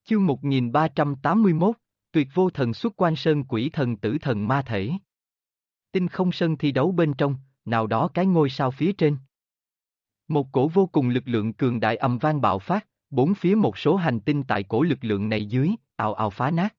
Chương 1381, Tuyệt vô thần xuất quan sơn quỷ thần tử thần ma thể. Tinh không sân thi đấu bên trong, nào đó cái ngôi sao phía trên. Một cổ vô cùng lực lượng cường đại ầm vang bạo phát, bốn phía một số hành tinh tại cổ lực lượng này dưới, ào ào phá nát.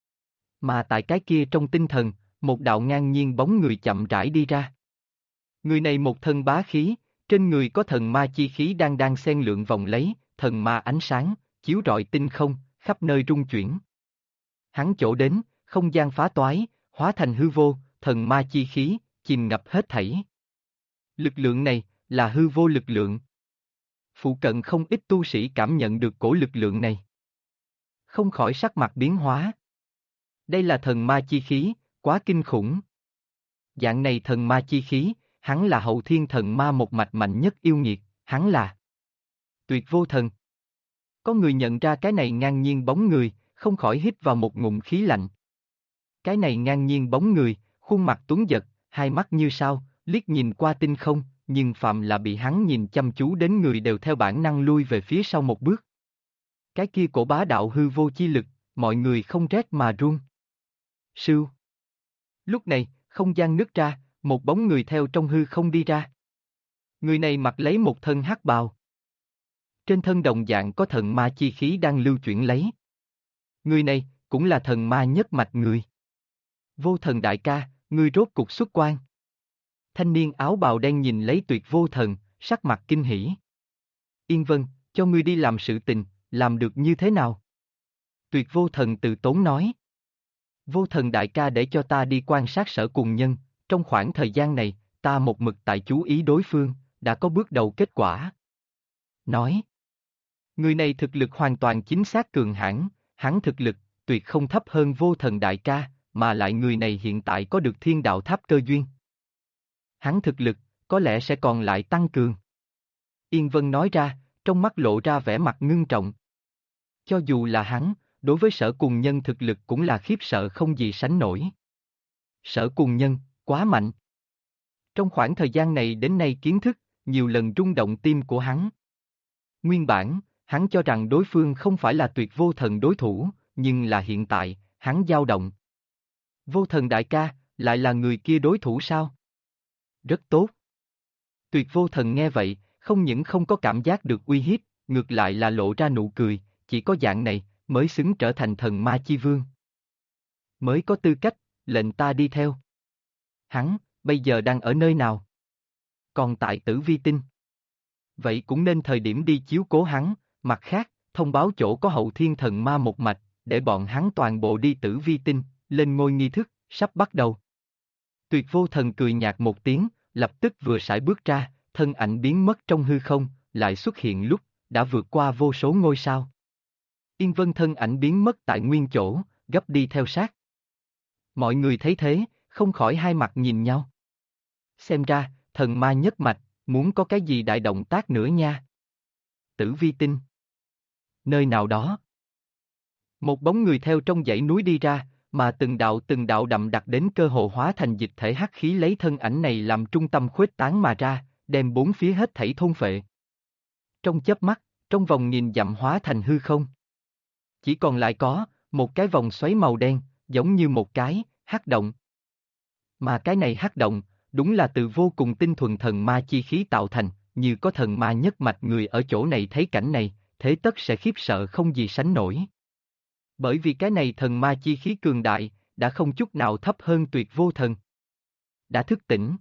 Mà tại cái kia trong tinh thần, một đạo ngang nhiên bóng người chậm rãi đi ra. Người này một thân bá khí, trên người có thần ma chi khí đang xen lượn vòng lấy, thần ma ánh sáng, chiếu rọi tinh không, khắp nơi rung chuyển. Hắn chỗ đến, không gian phá toái, hóa thành hư vô, thần ma chi khí, chìm ngập hết thảy. Lực lượng này, là hư vô lực lượng. Phụ cận không ít tu sĩ cảm nhận được cổ lực lượng này. Không khỏi sắc mặt biến hóa. Đây là thần ma chi khí, quá kinh khủng. Dạng này thần ma chi khí, hắn là hậu thiên thần ma một mạch mạnh nhất yêu nghiệt, hắn là Tuyệt vô thần. Có người nhận ra cái này ngang nhiên bóng người, không khỏi hít vào một ngụm khí lạnh. Cái này ngang nhiên bóng người, khuôn mặt tuấn giật, hai mắt như sao, liếc nhìn qua tinh không, nhưng phạm là bị hắn nhìn chăm chú đến người đều theo bản năng lui về phía sau một bước. Cái kia cổ bá đạo hư vô chi lực, mọi người không rét mà run. Sưu. Lúc này, không gian nứt ra, một bóng người theo trong hư không đi ra. Người này mặc lấy một thân hắc bào. Trên thân đồng dạng có thần ma chi khí đang lưu chuyển lấy. Người này, cũng là thần ma nhất mạch người. Vô thần đại ca, ngươi rốt cục xuất quan. Thanh niên áo bào đen nhìn lấy Tuyệt vô thần, sắc mặt kinh hỉ. Yên Vân, cho ngươi đi làm sự tình, làm được như thế nào? Tuyệt vô thần từ tốn nói. Vô thần đại ca để cho ta đi quan sát Sở Cùng Nhân, trong khoảng thời gian này, ta một mực tại chú ý đối phương, đã có bước đầu kết quả. Nói. Người này thực lực hoàn toàn chính xác cường hãn, hắn thực lực, tuyệt không thấp hơn vô thần đại ca, mà lại người này hiện tại có được thiên đạo tháp cơ duyên. Hắn thực lực, có lẽ sẽ còn lại tăng cường. Yên Vân nói ra, trong mắt lộ ra vẻ mặt ngưng trọng. Cho dù là hắn, đối với Sở Cùng Nhân thực lực cũng là khiếp sợ không gì sánh nổi. Sở Cùng Nhân, quá mạnh. Trong khoảng thời gian này đến nay kiến thức, nhiều lần rung động tim của hắn. Nguyên bản, hắn cho rằng đối phương không phải là Tuyệt vô thần đối thủ, nhưng là hiện tại, hắn dao động. Vô thần đại ca, lại là người kia đối thủ sao? Rất tốt. Tuyệt vô thần nghe vậy, không những không có cảm giác được uy hiếp, ngược lại là lộ ra nụ cười, chỉ có dạng này, mới xứng trở thành thần ma chi vương. Mới có tư cách, lệnh ta đi theo. Hắn, bây giờ đang ở nơi nào? Còn tại Tử Vi Tinh. Vậy cũng nên thời điểm đi chiếu cố hắn, mặt khác, thông báo chỗ có hậu thiên thần ma một mạch, để bọn hắn toàn bộ đi Tử Vi Tinh, lên ngôi nghi thức, sắp bắt đầu. Tuyệt vô thần cười nhạt một tiếng, lập tức vừa sải bước ra, thân ảnh biến mất trong hư không, lại xuất hiện lúc, đã vượt qua vô số ngôi sao. Yên Vân thân ảnh biến mất tại nguyên chỗ, gấp đi theo sát. Mọi người thấy thế, không khỏi hai mặt nhìn nhau. Xem ra, thần ma nhất mạch, muốn có cái gì đại động tác nữa nha. Tử Vi Tinh. Nơi nào đó. Một bóng người theo trong dãy núi đi ra, mà từng đạo đậm đặc đến cơ hồ hóa thành dịch thể hắc khí lấy thân ảnh này làm trung tâm khuếch tán mà ra, đem bốn phía hết thảy thôn phệ. Trong chớp mắt, trong vòng nghìn dặm hóa thành hư không. Chỉ còn lại có một cái vòng xoáy màu đen, giống như một cái hắc động. Mà cái này hắc động, đúng là từ vô cùng tinh thuần thần ma chi khí tạo thành, như có thần ma nhất mạch người ở chỗ này thấy cảnh này, thế tất sẽ khiếp sợ không gì sánh nổi. Bởi vì cái này thần ma chi khí cường đại, đã không chút nào thấp hơn Tuyệt vô thần. Đã thức tỉnh.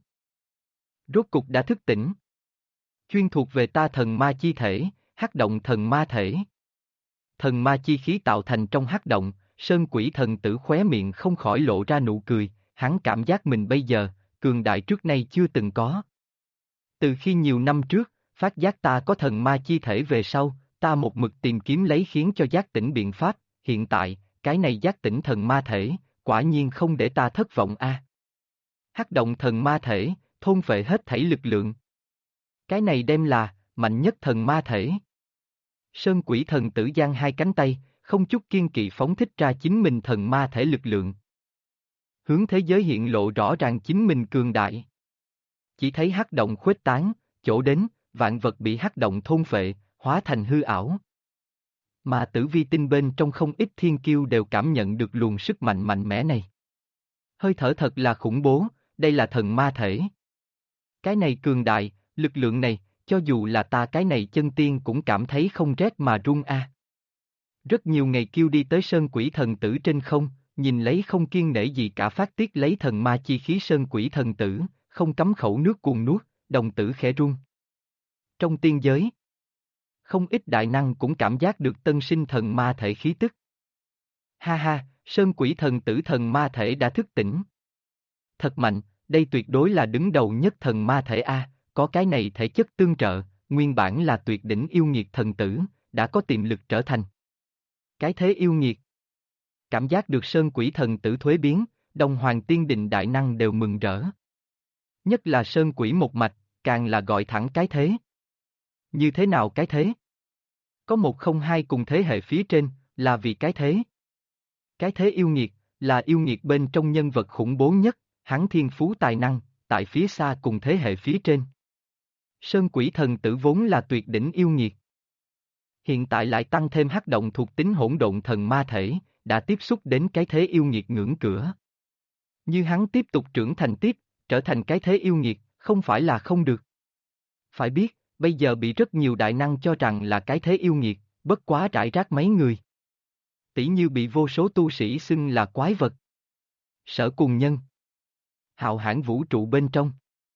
Rốt cục đã thức tỉnh. Chuyên thuộc về ta thần ma chi thể, hắc động thần ma thể. Thần ma chi khí tạo thành trong hắc động, Sơn Quỷ thần tử khóe miệng không khỏi lộ ra nụ cười, hắn cảm giác mình bây giờ, cường đại trước nay chưa từng có. Từ khi nhiều năm trước, phát giác ta có thần ma chi thể về sau, ta một mực tìm kiếm lấy khiến cho giác tỉnh biện pháp, hiện tại, cái này giác tỉnh thần ma thể, quả nhiên không để ta thất vọng a. Hắc động thần ma thể, thôn phệ hết thảy lực lượng. Cái này đem là, mạnh nhất thần ma thể. Sơn Quỷ thần tử giang hai cánh tay, không chút kiên kỵ phóng thích ra chính mình thần ma thể lực lượng. Hướng thế giới hiện lộ rõ ràng chính mình cường đại. Chỉ thấy hắc động khuếch tán, chỗ đến, vạn vật bị hắc động thôn phệ, hóa thành hư ảo. Mà tử vi tinh bên trong không ít thiên kiêu đều cảm nhận được luồng sức mạnh mạnh mẽ này. Hơi thở thật là khủng bố, đây là thần ma thể. Cái này cường đại, lực lượng này, cho dù là ta cái này chân tiên cũng cảm thấy không rét mà run a. Rất nhiều ngày kiêu đi tới sơn quỷ thần tử trên không, nhìn lấy không kiêng nể gì cả phát tiết lấy thần ma chi khí sơn quỷ thần tử, không cấm khẩu nước cuồng nuốt, đồng tử khẽ run. Trong tiên giới, không ít đại năng cũng cảm giác được tân sinh thần ma thể khí tức. Ha ha, sơn quỷ thần tử thần ma thể đã thức tỉnh. Thật mạnh, đây tuyệt đối là đứng đầu nhất thần ma thể A, có cái này thể chất tương trợ, nguyên bản là tuyệt đỉnh yêu nghiệt thần tử, đã có tiềm lực trở thành cái thế yêu nghiệt. Cảm giác được sơn quỷ thần tử thuế biến, Đông Hoàng Tiên Đình đại năng đều mừng rỡ. Nhất là sơn quỷ một mạch, càng là gọi thẳng cái thế. Như thế nào cái thế? Có một không hai cùng thế hệ phía trên, là vì cái thế. Cái thế yêu nghiệt, là yêu nghiệt bên trong nhân vật khủng bố nhất, hắn thiên phú tài năng, tại phía xa cùng thế hệ phía trên. Sơn quỷ thần tử vốn là tuyệt đỉnh yêu nghiệt. Hiện tại lại tăng thêm hắc động thuộc tính hỗn độn thần ma thể, đã tiếp xúc đến cái thế yêu nghiệt ngưỡng cửa. Như hắn tiếp tục trưởng thành tiếp, trở thành cái thế yêu nghiệt, không phải là không được. Phải biết, bây giờ bị rất nhiều đại năng cho rằng là cái thế yêu nghiệt, bất quá rải rác mấy người. Tỷ như bị vô số tu sĩ xưng là quái vật. Sở Cùng Nhân. Hạo hãn vũ trụ bên trong.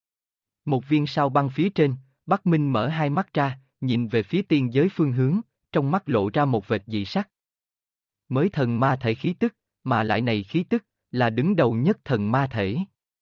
Một viên sao băng phía trên, Bắc Minh mở hai mắt ra, nhìn về phía tiên giới phương hướng, trong mắt lộ ra một vệt dị sắc. Mới thần ma thể khí tức, mà lại này khí tức, là đứng đầu nhất thần ma thể.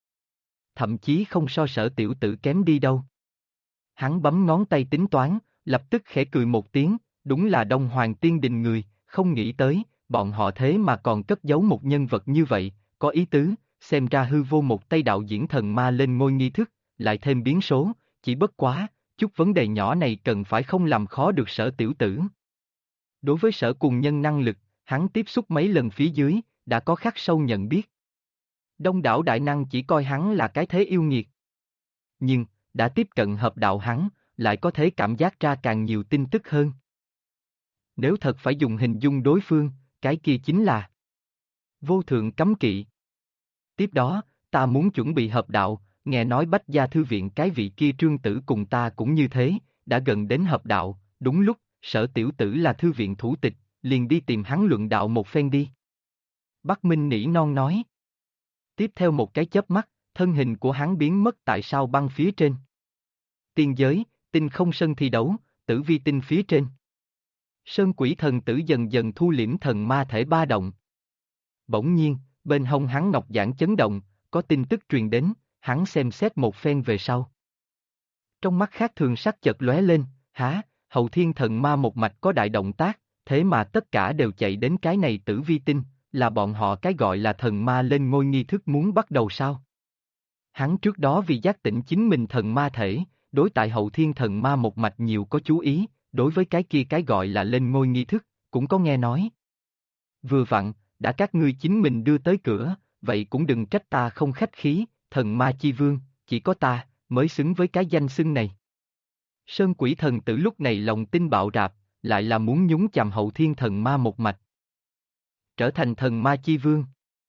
Thậm chí không so Sở tiểu tử kém đi đâu. Hắn bấm ngón tay tính toán, lập tức khẽ cười một tiếng, đúng là Đông Hoàng Tiên Đình người, không nghĩ tới, bọn họ thế mà còn cất giấu một nhân vật như vậy, có ý tứ, xem ra hư vô một tay đạo diễn thần ma lên ngôi nghi thức, lại thêm biến số, chỉ bất quá, chút vấn đề nhỏ này cần phải không làm khó được Sở tiểu tử. Đối với Sở Cùng Nhân năng lực, hắn tiếp xúc mấy lần phía dưới, đã có khắc sâu nhận biết. Đông đảo đại năng chỉ coi hắn là cái thế yêu nghiệt. Nhưng, đã tiếp cận hợp đạo hắn, lại có thể cảm giác ra càng nhiều tin tức hơn. Nếu thật phải dùng hình dung đối phương, cái kia chính là vô thượng cấm kỵ. Tiếp đó, ta muốn chuẩn bị hợp đạo, nghe nói Bách Gia Thư Viện cái vị kia trương tử cùng ta cũng như thế, đã gần đến hợp đạo, đúng lúc, Sở tiểu tử là thư viện thủ tịch, liền đi tìm hắn luận đạo một phen đi. Bắc Minh nỉ non nói. Tiếp theo một cái chớp mắt, thân hình của hắn biến mất tại sao băng phía trên. Tiên giới, tinh không sân thi đấu, tử vi tinh phía trên. Sơn quỷ thần tử dần dần thu liễm thần ma thể ba động. Bỗng nhiên, bên hông hắn ngọc giản chấn động, có tin tức truyền đến, hắn xem xét một phen về sau. Trong mắt khác thường sắc chợt lóe lên, há, hậu thiên thần ma một mạch có đại động tác, thế mà tất cả đều chạy đến cái này tử vi tinh, là bọn họ cái gọi là thần ma lên ngôi nghi thức muốn bắt đầu sao? Hắn trước đó vì giác tỉnh chính mình thần ma thể, đối tại hậu thiên thần ma một mạch nhiều có chú ý, đối với cái kia cái gọi là lên ngôi nghi thức, cũng có nghe nói. Vừa vặn, đã các ngươi chính mình đưa tới cửa, vậy cũng đừng trách ta không khách khí, thần ma chi vương, chỉ có ta, mới xứng với cái danh xưng này. Sơn quỷ thần tử lúc này lòng tin bạo rạp, lại là muốn nhúng chàm hậu thiên thần ma một mạch. Trở thành thần ma chi vương.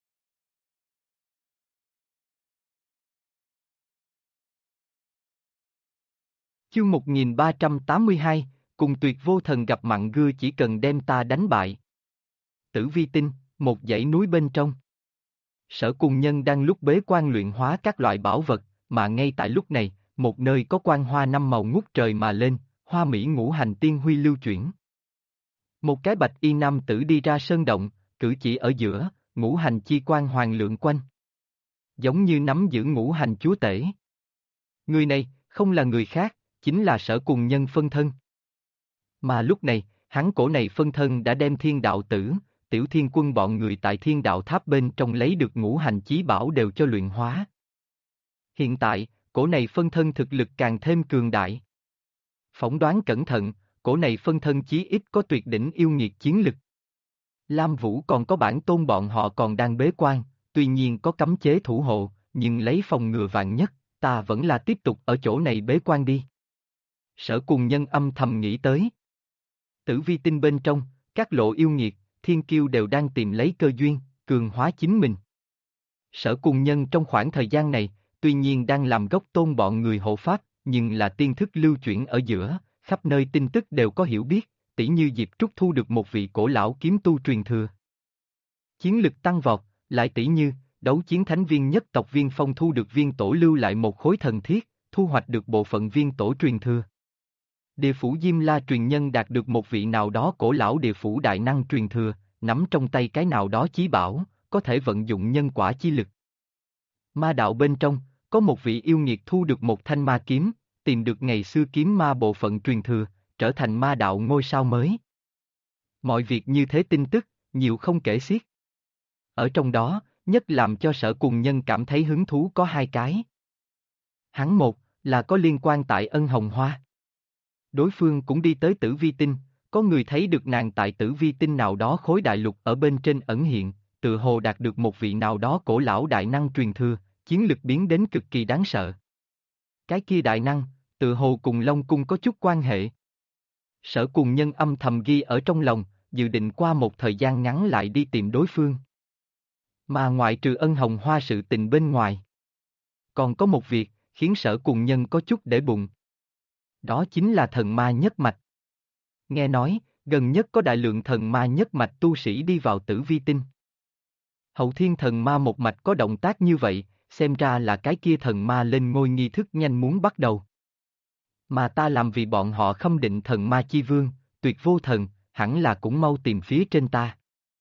Chương 1382, cùng tuyệt vô thần gặp mặn gưa chỉ cần đem ta đánh bại. Tử vi tinh, một dãy núi bên trong. Sở Cùng Nhân đang lúc bế quan luyện hóa các loại bảo vật, mà ngay tại lúc này, một nơi có quang hoa năm màu ngút trời mà lên, hoa mỹ ngũ hành tiên huy lưu chuyển. Một cái bạch y nam tử đi ra sơn động, cử chỉ ở giữa, ngũ hành chi quang hoàng lượng quanh. Giống như nắm giữ ngũ hành chúa tể. Người này, không là người khác, chính là Sở Cùng Nhân phân thân. Mà lúc này, hắn cổ này phân thân đã đem thiên đạo tử, tiểu thiên quân bọn người tại thiên đạo tháp bên trong lấy được ngũ hành chí bảo đều cho luyện hóa. Hiện tại, cổ này phân thân thực lực càng thêm cường đại. Phỏng đoán cẩn thận, cổ này phân thân chí ít có tuyệt đỉnh yêu nghiệt chiến lực. Lam Vũ còn có bản tôn bọn họ còn đang bế quan, tuy nhiên có cấm chế thủ hộ, nhưng lấy phòng ngừa vạn nhất, ta vẫn là tiếp tục ở chỗ này bế quan đi. Sở Cùng Nhân âm thầm nghĩ tới. Tử vi tinh bên trong, Các lộ yêu nghiệt, thiên kiêu đều đang tìm lấy cơ duyên, cường hóa chính mình. Sở Cùng Nhân trong khoảng thời gian này, tuy nhiên đang làm gốc tôn bọn người hộ pháp, nhưng là tiên thức lưu chuyển ở giữa, khắp nơi tin tức đều có hiểu biết, tỉ như Diệp Trúc thu được một vị cổ lão kiếm tu truyền thừa. Chiến lực tăng vọt, lại tỉ như, đấu chiến thánh viên nhất tộc Viên Phong thu được viên tổ lưu lại một khối thần thiết, thu hoạch được bộ phận viên tổ truyền thừa. Địa phủ Diêm La truyền nhân đạt được một vị nào đó cổ lão địa phủ đại năng truyền thừa, nắm trong tay cái nào đó chí bảo, có thể vận dụng nhân quả chi lực. Ma đạo bên trong, có một vị yêu nghiệt thu được một thanh ma kiếm, tìm được ngày xưa kiếm ma bộ phận truyền thừa, trở thành ma đạo ngôi sao mới. Mọi việc như thế tin tức, nhiều không kể xiết. Ở trong đó, nhất làm cho Sở Cùng Nhân cảm thấy hứng thú có hai cái. Hắn một, là có liên quan tại Ân Hồng Hoa. Đối phương cũng đi tới Tử Vi Tinh, có người thấy được nàng tại Tử Vi Tinh nào đó khối đại lục ở bên trên ẩn hiện, tự hồ đạt được một vị nào đó cổ lão đại năng truyền thừa, chiến lực biến đến cực kỳ đáng sợ. Cái kia đại năng, tự hồ cùng Long Cung có chút quan hệ. Sở Cùng Nhân âm thầm ghi ở trong lòng, dự định qua một thời gian ngắn lại đi tìm đối phương. Mà ngoại trừ Ân Hồng Hoa sự tình bên ngoài, còn có một việc, khiến Sở Cùng Nhân có chút để bụng. Đó chính là thần ma nhất mạch. Nghe nói, gần nhất có đại lượng thần ma nhất mạch tu sĩ đi vào Tử Vi Tinh. Hậu Thiên thần ma một mạch có động tác như vậy, xem ra là cái kia thần ma lên ngôi nghi thức nhanh muốn bắt đầu. Mà ta làm vì bọn họ khâm định thần ma chi vương, tuyệt vô thần, hẳn là cũng mau tìm phía trên ta.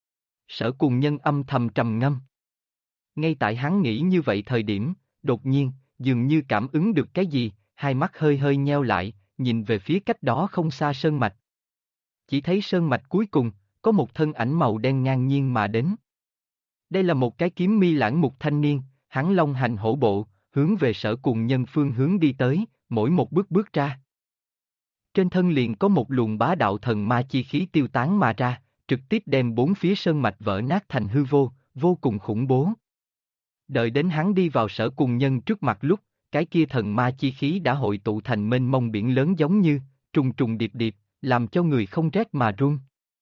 Sở Cùng Nhân âm thầm trầm ngâm. Ngay tại hắn nghĩ như vậy thời điểm, đột nhiên, dường như cảm ứng được cái gì, hai mắt hơi hơi nheo lại, nhìn về phía cách đó không xa sơn mạch. Chỉ thấy sơn mạch cuối cùng, có một thân ảnh màu đen ngang nhiên mà đến. Đây là một cái kiếm mi lãng mục thanh niên, hắn long hành hổ bộ, hướng về Sở Cùng Nhân phương hướng đi tới, mỗi một bước bước ra. Trên thân liền có một luồng bá đạo thần ma chi khí tiêu tán mà ra, trực tiếp đem bốn phía sơn mạch vỡ nát thành hư vô, vô cùng khủng bố. Đợi đến hắn đi vào Sở Cùng Nhân trước mặt lúc, cái kia thần ma chi khí đã hội tụ thành mênh mông biển lớn giống như, trùng trùng điệp điệp, làm cho người không rét mà run.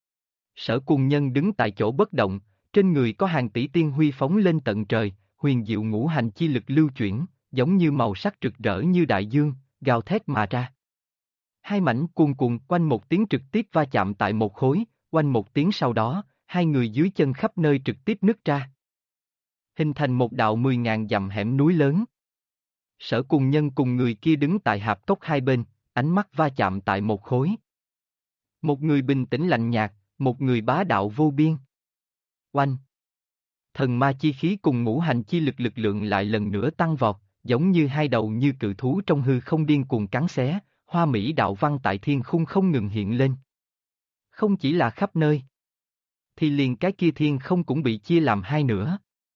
Sở Cùng Nhân đứng tại chỗ bất động, trên người có hàng tỷ tiên huy phóng lên tận trời, huyền diệu ngũ hành chi lực lưu chuyển, giống như màu sắc rực rỡ như đại dương, gào thét mà ra. Hai mảnh cuồn cuộn quanh một tiếng trực tiếp va chạm tại một khối, quanh một tiếng sau đó, hai người dưới chân khắp nơi trực tiếp nứt ra. Hình thành một đạo 10.000 dặm hẻm núi lớn. Sở Cùng Nhân cùng người kia đứng tại hạp cốc hai bên, ánh mắt va chạm tại một khối. Một người bình tĩnh lạnh nhạt, một người bá đạo vô biên. Oanh! Thần ma chi khí cùng ngũ hành chi lực lực lượng lại lần nữa tăng vọt, giống như hai đầu như cự thú trong hư không điên cuồng cắn xé, hoa mỹ đạo văn tại thiên khung không ngừng hiện lên. Không chỉ là khắp nơi, thì liền cái kia thiên không cũng bị chia làm hai nửa.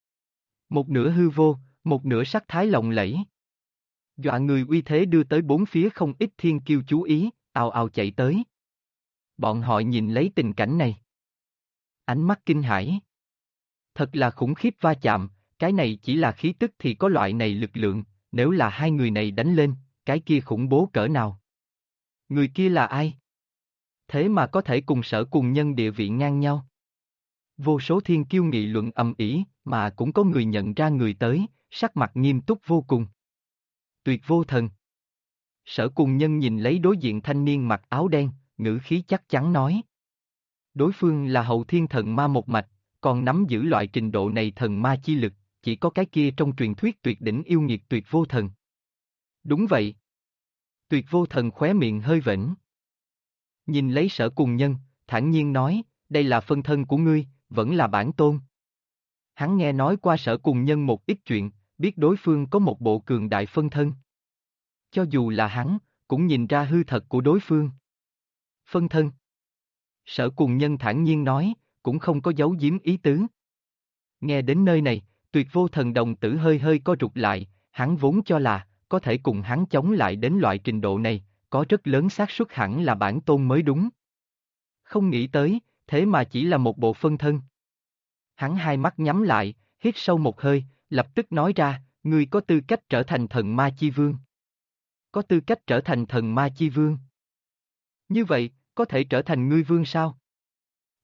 Một nửa hư vô, một nửa sắc thái lộng lẫy. Dọa người uy thế đưa tới bốn phía không ít thiên kiêu chú ý, ào ào chạy tới. Bọn họ nhìn lấy tình cảnh này. Ánh mắt kinh hãi. Thật là khủng khiếp va chạm, cái này chỉ là khí tức thì có loại này lực lượng, nếu là hai người này đánh lên, cái kia khủng bố cỡ nào. Người kia là ai? Thế mà có thể cùng Sở Cùng Nhân địa vị ngang nhau. Vô số thiên kiêu nghị luận ầm ĩ, mà cũng có người nhận ra người tới, sắc mặt nghiêm túc vô cùng. Tuyệt vô thần. Sở Cùng Nhân nhìn lấy đối diện thanh niên mặc áo đen, ngữ khí chắc chắn nói. Đối phương là hậu thiên thần ma một mạch, còn nắm giữ loại trình độ này thần ma chi lực, chỉ có cái kia trong truyền thuyết tuyệt đỉnh yêu nghiệt tuyệt vô thần. Đúng vậy. Tuyệt vô thần khóe miệng hơi vểnh. Nhìn lấy Sở Cùng Nhân, thản nhiên nói, đây là phân thân của ngươi, vẫn là bản tôn. Hắn nghe nói qua Sở Cùng Nhân một ít chuyện, biết đối phương có một bộ cường đại phân thân. Cho dù là hắn, cũng nhìn ra hư thật của đối phương. Phân thân. Sở Cùng Nhân thản nhiên nói, cũng không có giấu giếm ý tứ. Nghe đến nơi này, tuyệt vô thần đồng tử hơi hơi co rụt lại, hắn vốn cho là, có thể cùng hắn chống lại đến loại trình độ này, có rất lớn xác suất hẳn là bản tôn mới đúng. Không nghĩ tới, thế mà chỉ là một bộ phân thân. Hắn hai mắt nhắm lại, hít sâu một hơi, lập tức nói ra, ngươi có tư cách trở thành thần ma chi vương. Có tư cách trở thành thần ma chi vương. Như vậy, có thể trở thành ngươi vương sao?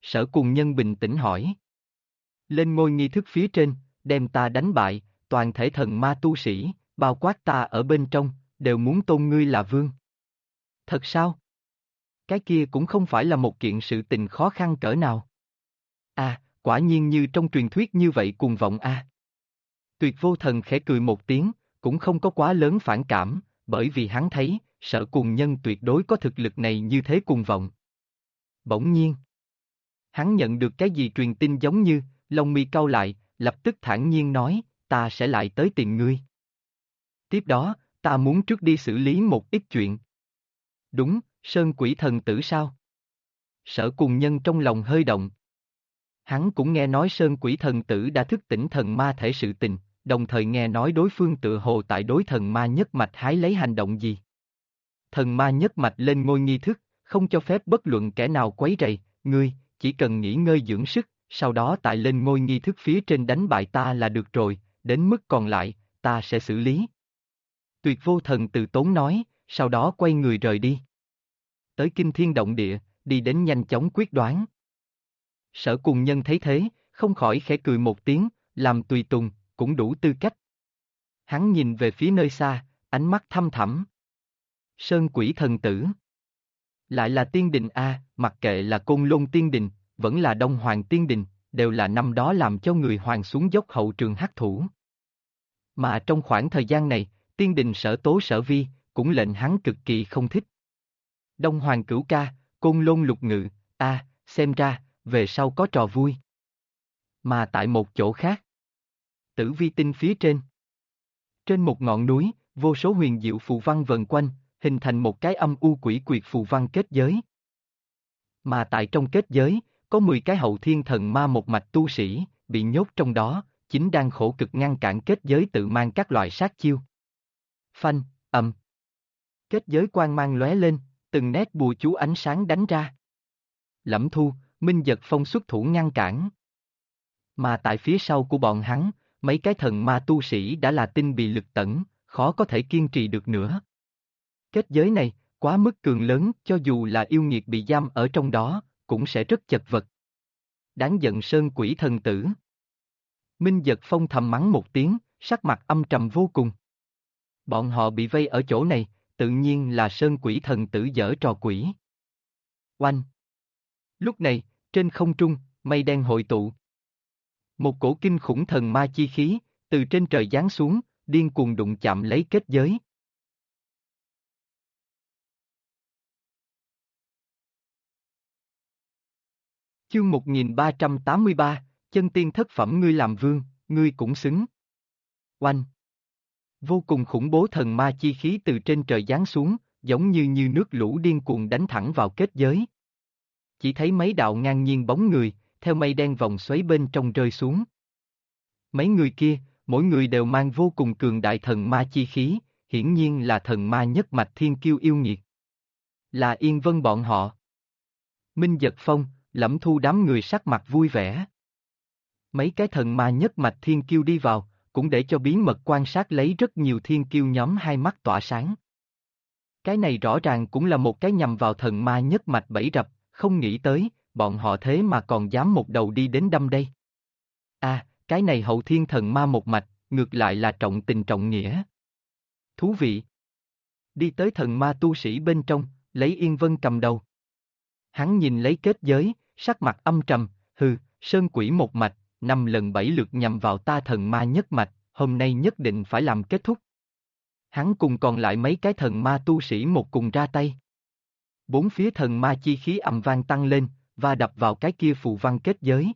Sở Cùng Nhân bình tĩnh hỏi. Lên ngôi nghi thức phía trên, đem ta đánh bại, toàn thể thần ma tu sĩ, bao quát ta ở bên trong, đều muốn tôn ngươi là vương. Thật sao? Cái kia cũng không phải là một kiện sự tình khó khăn cỡ nào. À, quả nhiên như trong truyền thuyết như vậy cuồng vọng a. Tuyệt Vô Thần khẽ cười một tiếng, cũng không có quá lớn phản cảm, bởi vì hắn thấy, Sở Cùng Nhân tuyệt đối có thực lực này như thế cuồng vọng. Bỗng nhiên, hắn nhận được cái gì truyền tin giống như, lông mi cau lại, lập tức thản nhiên nói, ta sẽ lại tới tìm ngươi. Tiếp đó, ta muốn trước đi xử lý một ít chuyện. Đúng, Sơn Quỷ Thần Tử sao? Sở Cùng Nhân trong lòng hơi động. Hắn cũng nghe nói Sơn Quỷ Thần Tử đã thức tỉnh thần ma thể sự tình, đồng thời nghe nói đối phương tự hồ tại đối thần ma nhất mạch hái lấy hành động gì. Thần ma nhất mạch lên ngôi nghi thức, không cho phép bất luận kẻ nào quấy rầy, ngươi, chỉ cần nghỉ ngơi dưỡng sức, sau đó tại lên ngôi nghi thức phía trên đánh bại ta là được rồi, đến mức còn lại, ta sẽ xử lý. Tuyệt Vô Thần từ tốn nói, sau đó quay người rời đi. Tới kinh thiên động địa, đi đến nhanh chóng quyết đoán. Sở Cùng Nhân thấy thế, không khỏi khẽ cười một tiếng, làm tùy tùng, cũng đủ tư cách. Hắn nhìn về phía nơi xa, ánh mắt thăm thẳm. Sơn Quỷ Thần Tử. Lại là tiên đình a, mặc kệ là Côn Lôn tiên đình, vẫn là Đông Hoàng tiên đình, đều là năm đó làm cho người hoàng xuống dốc hậu trường hắc thủ. Mà trong khoảng thời gian này, tiên đình Sở Tố Sở Vi, cũng lệnh hắn cực kỳ không thích. Đông Hoàng Cửu Ca, Côn Lôn Lục Ngự, xem ra, về sau có trò vui. Mà tại một chỗ khác, Tử Vi Tinh phía trên. Trên một ngọn núi, vô số huyền diệu phù văn vần quanh, hình thành một cái âm u quỷ quyệt phù văn kết giới. Mà tại trong kết giới, có 10 cái hậu thiên thần ma một mạch tu sĩ, bị nhốt trong đó, chính đang khổ cực ngăn cản kết giới tự mang các loại sát chiêu. Phanh, ầm. Kết giới quang mang lóe lên, từng nét bùa chú ánh sáng đánh ra. Lẫm Thu, Minh Dật Phong xuất thủ ngăn cản. Mà tại phía sau của bọn hắn, mấy cái thần ma tu sĩ đã là tinh bị lực tẩn, khó có thể kiên trì được nữa. Kết giới này, quá mức cường lớn, cho dù là yêu nghiệt bị giam ở trong đó, cũng sẽ rất chật vật. Đáng giận Sơn Quỷ Thần Tử. Minh Dật Phong thầm mắng một tiếng, sắc mặt âm trầm vô cùng. Bọn họ bị vây ở chỗ này, tự nhiên là Sơn Quỷ Thần Tử giở trò quỷ. Oanh! Lúc này, trên không trung, mây đen hội tụ. Một cổ kinh khủng thần ma chi khí, từ trên trời giáng xuống, điên cuồng đụng chạm lấy kết giới. Chương 1383, chân tiên thất phẩm ngươi làm vương, ngươi cũng xứng. Oanh! Vô cùng khủng bố thần ma chi khí từ trên trời giáng xuống, giống như nước lũ điên cuồng đánh thẳng vào kết giới. Chỉ thấy mấy đạo ngang nhiên bóng người, theo mây đen vòng xoáy bên trong rơi xuống. Mấy người kia, mỗi người đều mang vô cùng cường đại thần ma chi khí, hiển nhiên là thần ma nhất mạch thiên kiêu yêu nghiệt. Là Yên Vân bọn họ. Minh Dật Phong, Lẫm Thu đám người sắc mặt vui vẻ. Mấy cái thần ma nhất mạch thiên kiêu đi vào, cũng để cho bí mật quan sát lấy rất nhiều thiên kiêu nhóm hai mắt tỏa sáng. Cái này rõ ràng cũng là một cái nhằm vào thần ma nhất mạch bẫy rập, không nghĩ tới, bọn họ thế mà còn dám một đầu đi đến đâm đây. Cái này hậu thiên thần ma một mạch, ngược lại là trọng tình trọng nghĩa. Thú vị. Đi tới thần ma tu sĩ bên trong, lấy Yên Vân cầm đầu. Hắn nhìn lấy kết giới, sắc mặt âm trầm, Sơn Quỷ một mạch, 5 lần 7 lượt nhằm vào ta thần ma nhất mạch, hôm nay nhất định phải làm kết thúc. Hắn cùng còn lại mấy cái thần ma tu sĩ một cùng ra tay. Bốn phía thần ma chi khí ầm vang tăng lên, và đập vào cái kia phù văn kết giới.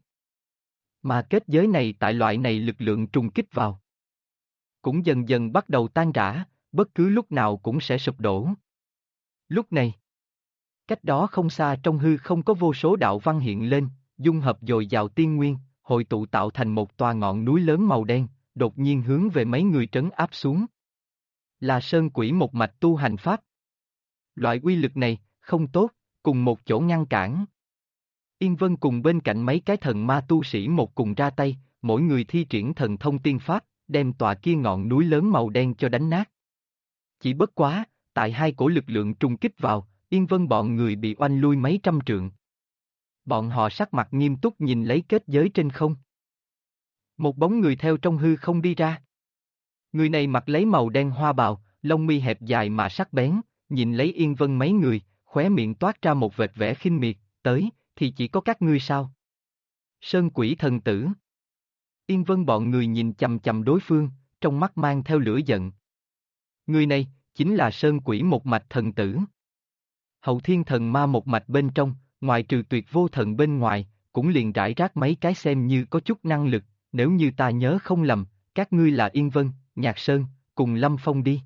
Mà kết giới này tại loại này lực lượng trùng kích vào, cũng dần dần bắt đầu tan rã, bất cứ lúc nào cũng sẽ sụp đổ. Lúc này, cách đó không xa trong hư không có vô số đạo văn hiện lên, dung hợp dồi dào tiên nguyên, hội tụ tạo thành một tòa ngọn núi lớn màu đen, đột nhiên hướng về mấy người trấn áp xuống. Là Sơn Quỷ một mạch tu hành pháp. Loại uy lực này, không tốt, cùng một chỗ ngăn cản. Yên Vân cùng bên cạnh mấy cái thần ma tu sĩ một cùng ra tay, mỗi người thi triển thần thông tiên pháp, đem tòa kia ngọn núi lớn màu đen cho đánh nát. Chỉ bất quá, tại hai cổ lực lượng trùng kích vào, Yên Vân bọn người bị oanh lui mấy trăm trượng. Bọn họ sắc mặt nghiêm túc nhìn lấy kết giới trên không. Một bóng người theo trong hư không đi ra. Người này mặc lấy màu đen hoa bào, lông mi hẹp dài mà sắc bén, nhìn lấy Yên Vân mấy người, khóe miệng toát ra một vệt vẻ khinh miệt, tới, thì chỉ có các ngươi sao? Sơn Quỷ Thần Tử. Yên Vân bọn người nhìn chằm chằm đối phương, trong mắt mang theo lửa giận. Người này, chính là Sơn Quỷ một mạch thần tử. Hậu Thiên Thần Ma một mạch bên trong, ngoài trừ Tuyệt Vô Thần bên ngoài, cũng liền rải rác mấy cái xem như có chút năng lực, nếu như ta nhớ không lầm, các ngươi là Yên Vân, Nhạc Sơn, cùng Lâm Phong đi.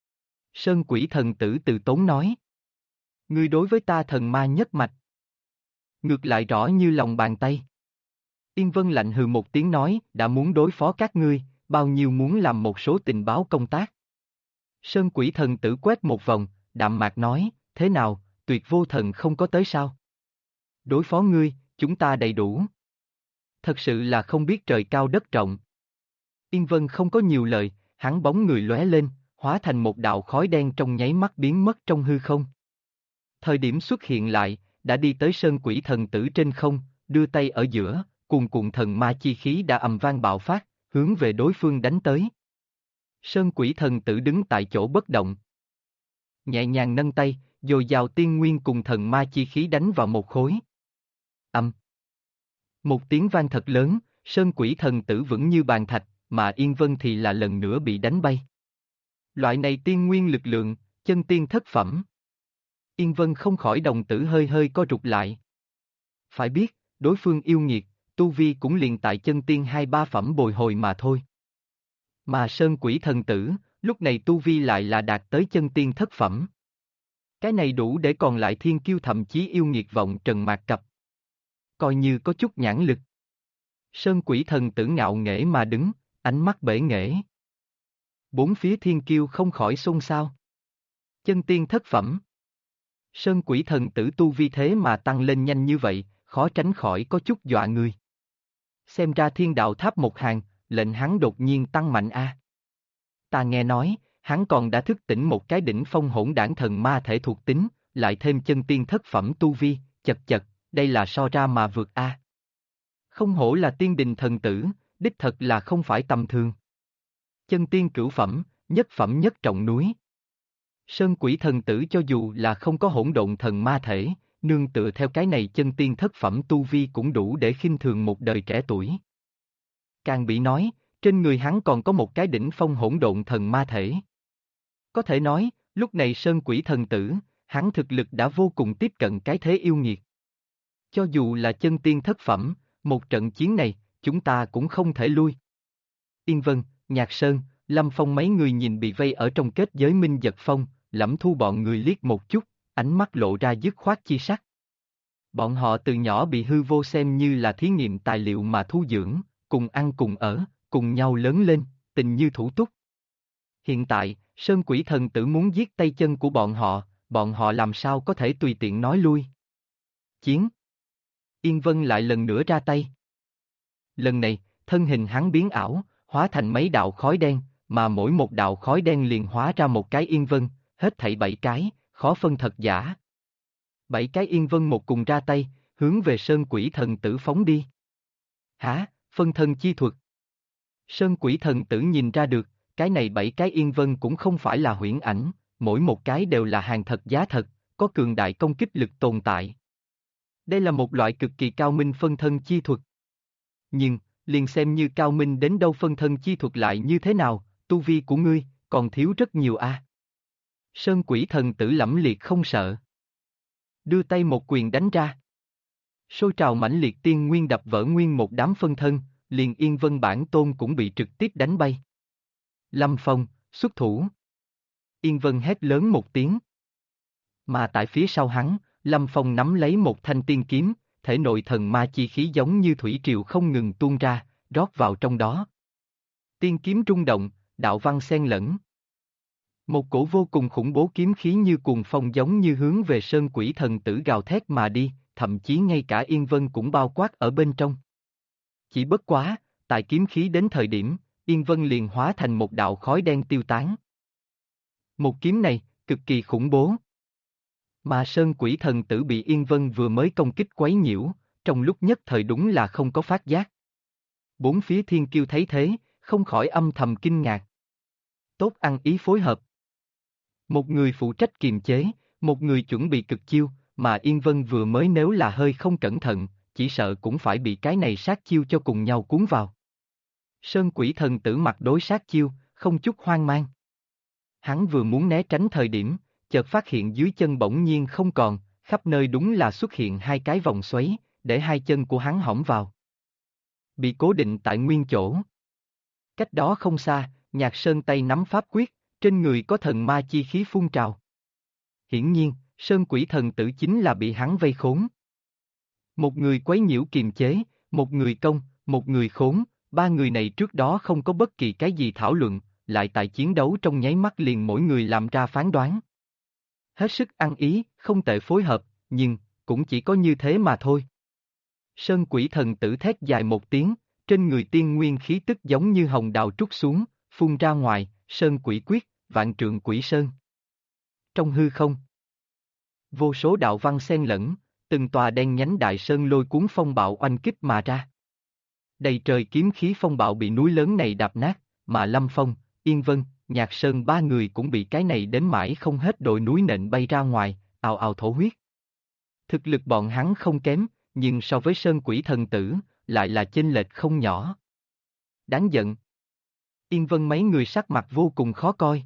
Sơn Quỷ Thần Tử từ tốn nói. Ngươi đối với ta thần ma nhất mạch. Ngược lại rõ như lòng bàn tay. Yên Vân lạnh hừ một tiếng nói, đã muốn đối phó các ngươi, bao nhiêu muốn làm một số tình báo công tác. Sơn Quỷ Thần Tử quét một vòng, đạm mạc nói, thế nào, Tuyệt Vô Thần không có tới sao? Đối phó ngươi, chúng ta đầy đủ. Thật sự là không biết trời cao đất rộng. Yên Vân không có nhiều lời, hắn bóng người lóe lên, hóa thành một đạo khói đen trong nháy mắt biến mất trong hư không. Thời điểm xuất hiện lại, đã đi tới Sơn Quỷ Thần Tử trên không, đưa tay ở giữa, cuồn cuộn thần ma chi khí đã ầm vang bạo phát, hướng về đối phương đánh tới. Sơn Quỷ Thần Tử đứng tại chỗ bất động. Nhẹ nhàng nâng tay, dồi dào tiên nguyên cùng thần ma chi khí đánh vào một khối. Âm. Một tiếng vang thật lớn, Sơn Quỷ Thần Tử vững như bàn thạch, mà Yên Vân thì là lần nữa bị đánh bay. Loại này tiên nguyên lực lượng, chân tiên thất phẩm. Yên Vân không khỏi đồng tử hơi hơi co rụt lại. Phải biết, đối phương yêu nghiệt, tu vi cũng liền tại chân tiên 2-3 phẩm bồi hồi mà thôi. Mà Sơn Quỷ Thần Tử, lúc này tu vi lại là đạt tới chân tiên thất phẩm. Cái này đủ để còn lại thiên kiêu thậm chí yêu nghiệt vọng trần mạc cập. Coi như có chút nhãn lực. Sơn Quỷ Thần Tử ngạo nghễ mà đứng, ánh mắt bể nghễ. Bốn phía thiên kiêu không khỏi xôn xao. Chân tiên thất phẩm. Sơn Quỷ Thần Tử tu vi thế mà tăng lên nhanh như vậy, khó tránh khỏi có chút dọa người. Xem ra thiên đạo tháp một hàng, lệnh hắn đột nhiên tăng mạnh a. Ta nghe nói, hắn còn đã thức tỉnh một cái đỉnh phong hỗn đản thần ma thể thuộc tính, lại thêm chân tiên thất phẩm tu vi, chật chật, đây là so ra mà vượt a. Không hổ là tiên đình thần tử, đích thật là không phải tầm thường. Chân tiên cửu phẩm, nhất phẩm nhất trọng núi. Sơn Quỷ Thần Tử cho dù là không có hỗn độn thần ma thể, nương tựa theo cái này chân tiên thất phẩm tu vi cũng đủ để khinh thường một đời trẻ tuổi. Càng bị nói, trên người hắn còn có một cái đỉnh phong hỗn độn thần ma thể. Có thể nói, lúc này Sơn Quỷ Thần Tử, hắn thực lực đã vô cùng tiếp cận cái thế yêu nghiệt. Cho dù là chân tiên thất phẩm, một trận chiến này, chúng ta cũng không thể lui. Yên Vân, Nhạc Sơn, Lâm Phong mấy người nhìn bị vây ở trong kết giới Minh Giật Phong, Lẫm Thu bọn người liếc một chút, ánh mắt lộ ra dứt khoát chi sắc. Bọn họ từ nhỏ bị hư vô xem như là thí nghiệm tài liệu mà thu dưỡng, cùng ăn cùng ở, cùng nhau lớn lên, tình như thủ túc. Hiện tại, Sơn Quỷ Thần Tử muốn giết tay chân của bọn họ làm sao có thể tùy tiện nói lui. Chiến. Yên Vân lại lần nữa ra tay. Lần này, thân hình hắn biến ảo, hóa thành mấy đạo khói đen, mà mỗi một đạo khói đen liền hóa ra một cái Yên Vân, hết thảy 7 cái, khó phân thật giả. 7 cái Yên Vân một cùng ra tay, hướng về Sơn Quỷ Thần Tử phóng đi. Hả, phân thân chi thuật. Sơn Quỷ Thần Tử nhìn ra được, cái này 7 cái Yên Vân cũng không phải là huyễn ảnh, mỗi một cái đều là hàng thật giá thật, có cường đại công kích lực tồn tại. Đây là một loại cực kỳ cao minh phân thân chi thuật. Nhưng, liền xem như cao minh đến đâu phân thân chi thuật lại như thế nào, tu vi của ngươi, còn thiếu rất nhiều a. Sơn Quỷ Thần Tử lẫm liệt không sợ. Đưa tay một quyền đánh ra. Sôi trào mãnh liệt tiên nguyên đập vỡ nguyên một đám phân thân, liền Yên Vân bản tôn cũng bị trực tiếp đánh bay. Lâm Phong, xuất thủ. Yên Vân hét lớn một tiếng. Mà tại phía sau hắn, Lâm Phong nắm lấy một thanh tiên kiếm, thể nội thần ma chi khí giống như thủy triều không ngừng tuôn ra, rót vào trong đó. Tiên kiếm rung động, đạo văn xen lẫn. Một cổ vô cùng khủng bố kiếm khí như cuồng phong giống như hướng về Sơn Quỷ Thần Tử gào thét mà đi, thậm chí ngay cả Yên Vân cũng bao quát ở bên trong. Chỉ bất quá, tại kiếm khí đến thời điểm, Yên Vân liền hóa thành một đạo khói đen tiêu tán. Một kiếm này, cực kỳ khủng bố. Mà Sơn Quỷ Thần Tử bị Yên Vân vừa mới công kích quấy nhiễu, trong lúc nhất thời đúng là không có phát giác. Bốn phía thiên kiêu thấy thế, không khỏi âm thầm kinh ngạc. Tốt ăn ý phối hợp. Một người phụ trách kiềm chế, một người chuẩn bị cực chiêu, mà Yên Vân vừa mới nếu là hơi không cẩn thận, chỉ sợ cũng phải bị cái này sát chiêu cho cùng nhau cuốn vào. Sơn Quỷ Thần Tử mặt đối sát chiêu, không chút hoang mang. Hắn vừa muốn né tránh thời điểm, chợt phát hiện dưới chân bỗng nhiên không còn, khắp nơi đúng là xuất hiện hai cái vòng xoáy, để hai chân của hắn hõm vào. Bị cố định tại nguyên chỗ. Cách đó không xa, Nhạc Sơn tay nắm pháp quyết, trên người có thần ma chi khí phun trào. Hiển nhiên, Sơn Quỷ Thần Tử chính là bị hắn vây khốn. Một người quấy nhiễu kiềm chế, một người công, một người khốn, ba người này trước đó không có bất kỳ cái gì thảo luận, lại tại chiến đấu trong nháy mắt liền mỗi người làm ra phán đoán. Hết sức ăn ý, không tệ phối hợp, nhưng, cũng chỉ có như thế mà thôi. Sơn Quỷ Thần Tử thét dài một tiếng, trên người tiên nguyên khí tức giống như hồng đào trút xuống, phun ra ngoài, Sơn Quỷ Quyết, Vạn Trượng Quỷ Sơn. Trong hư không, vô số đạo văn xen lẫn, từng tòa đen nhánh đại sơn lôi cuốn phong bạo oanh kích mà ra. Đầy trời kiếm khí phong bạo bị núi lớn này đạp nát, mà Lâm Phong, Yên Vân, Nhạc Sơn ba người cũng bị cái này đến mãi không hết đồi núi nện bay ra ngoài, ào ào thổ huyết. Thực lực bọn hắn không kém, nhưng so với Sơn Quỷ Thần Tử, lại là chênh lệch không nhỏ. Đáng giận. Yên Vân mấy người sắc mặt vô cùng khó coi.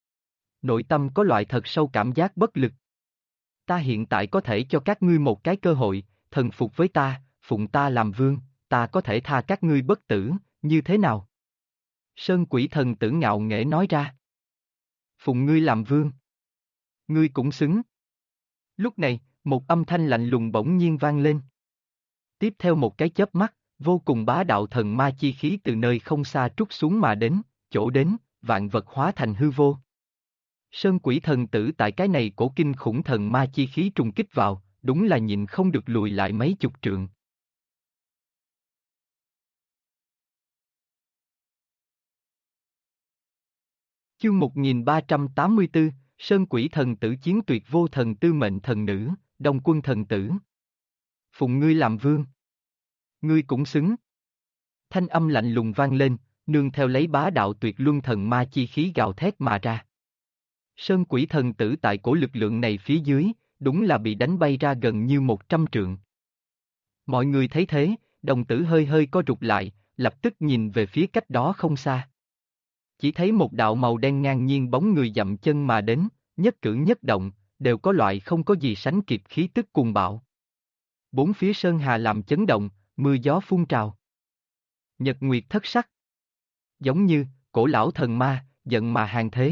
Nội tâm có loại thật sâu cảm giác bất lực. Ta hiện tại có thể cho các ngươi một cái cơ hội, thần phục với ta, phụng ta làm vương, ta có thể tha các ngươi bất tử, như thế nào? Sơn Quỷ Thần Tử ngạo nghễ nói ra. Phụng ngươi làm vương. Ngươi cũng xứng. Lúc này, một âm thanh lạnh lùng bỗng nhiên vang lên. Tiếp theo một cái chớp mắt, vô cùng bá đạo thần ma chi khí từ nơi không xa trút xuống mà đến, chỗ đến, vạn vật hóa thành hư vô. Sơn Quỷ Thần Tử tại cái này cổ kinh khủng thần ma chi khí trùng kích vào, đúng là nhịn không được lùi lại mấy chục trượng. Chương 1384, Sơn Quỷ Thần Tử chiến tuyệt vô thần tư mệnh thần nữ, Đông Quân Thần Tử. Phụng ngươi làm vương. Ngươi cũng xứng. Thanh âm lạnh lùng vang lên, nương theo lấy bá đạo tuyệt luân thần ma chi khí gào thét mà ra. Sơn Quỷ Thần Tử tại cổ lực lượng này phía dưới, đúng là bị đánh bay ra gần như 100 trượng. Mọi người thấy thế, đồng tử hơi hơi co rụt lại, lập tức nhìn về phía cách đó không xa. Chỉ thấy một đạo màu đen ngang nhiên bóng người dậm chân mà đến, nhất cử nhất động, đều có loại không có gì sánh kịp khí tức cuồng bạo. Bốn phía sơn hà làm chấn động, mưa gió phun trào. Nhật nguyệt thất sắc. Giống như, cổ lão thần ma, giận mà hàng thế.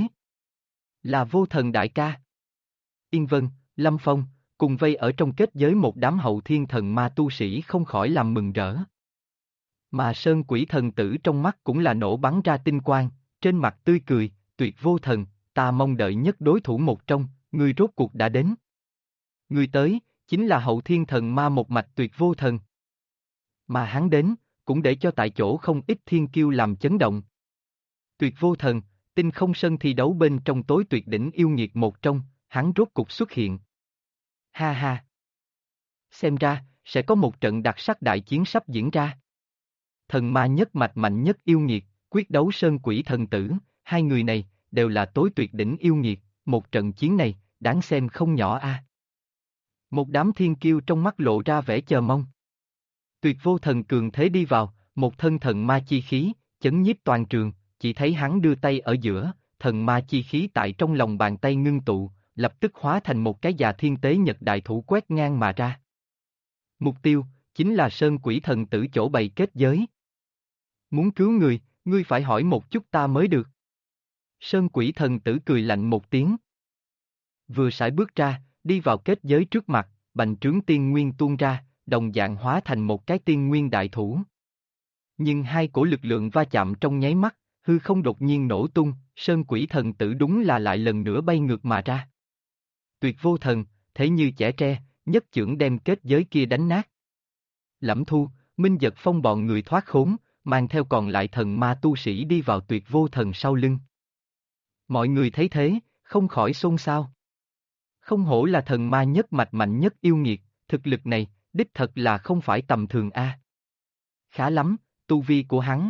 Là vô thần đại ca. Yên Vân, Lâm Phong, cùng vây ở trong kết giới một đám hậu thiên thần ma tu sĩ không khỏi làm mừng rỡ. Mà Sơn Quỷ Thần Tử trong mắt cũng là nổ bắn ra tinh quang, trên mặt tươi cười, tuyệt vô thần, ta mong đợi nhất đối thủ một trong, ngươi rốt cuộc đã đến. Ngươi tới, chính là hậu thiên thần ma một mạch tuyệt vô thần. Mà hắn đến, cũng để cho tại chỗ không ít thiên kiêu làm chấn động. Tuyệt vô thần, tinh không sân thi đấu bên trong tối tuyệt đỉnh yêu nghiệt một trong, hắn rốt cục xuất hiện. Ha ha! Xem ra, sẽ có một trận đặc sắc đại chiến sắp diễn ra. Thần ma nhất mạch mạnh nhất yêu nghiệt, quyết đấu Sơn Quỷ Thần Tử, hai người này, đều là tối tuyệt đỉnh yêu nghiệt, một trận chiến này, đáng xem không nhỏ a. Một đám thiên kiêu trong mắt lộ ra vẻ chờ mong. Tuyệt vô thần cường thế đi vào, một thân thần ma chi khí, chấn nhiếp toàn trường, chỉ thấy hắn đưa tay ở giữa, thần ma chi khí tại trong lòng bàn tay ngưng tụ, lập tức hóa thành một cái già thiên tế nhật đại thủ quét ngang mà ra. Mục tiêu, chính là Sơn Quỷ Thần Tử chỗ bày kết giới. Muốn cứu người, ngươi phải hỏi một chút ta mới được. Sơn Quỷ Thần Tử cười lạnh một tiếng. Vừa sải bước ra, đi vào kết giới trước mặt, bành trướng tiên nguyên tuôn ra, đồng dạng hóa thành một cái tiên nguyên đại thủ. Nhưng hai cổ lực lượng va chạm trong nháy mắt, hư không đột nhiên nổ tung, Sơn Quỷ Thần Tử đúng là lại lần nữa bay ngược mà ra. Tuyệt vô thần, thế như chẻ tre, nhất chưởng đem kết giới kia đánh nát. Lẫm Thu, Minh Giật Phong bọn người thoát khốn, mang theo còn lại thần ma tu sĩ đi vào tuyệt vô thần sau lưng. Mọi người thấy thế, không khỏi xôn xao. Không hổ là thần ma nhất mạch mạnh nhất yêu nghiệt, thực lực này, đích thật là không phải tầm thường a. Khá lắm, tu vi của hắn.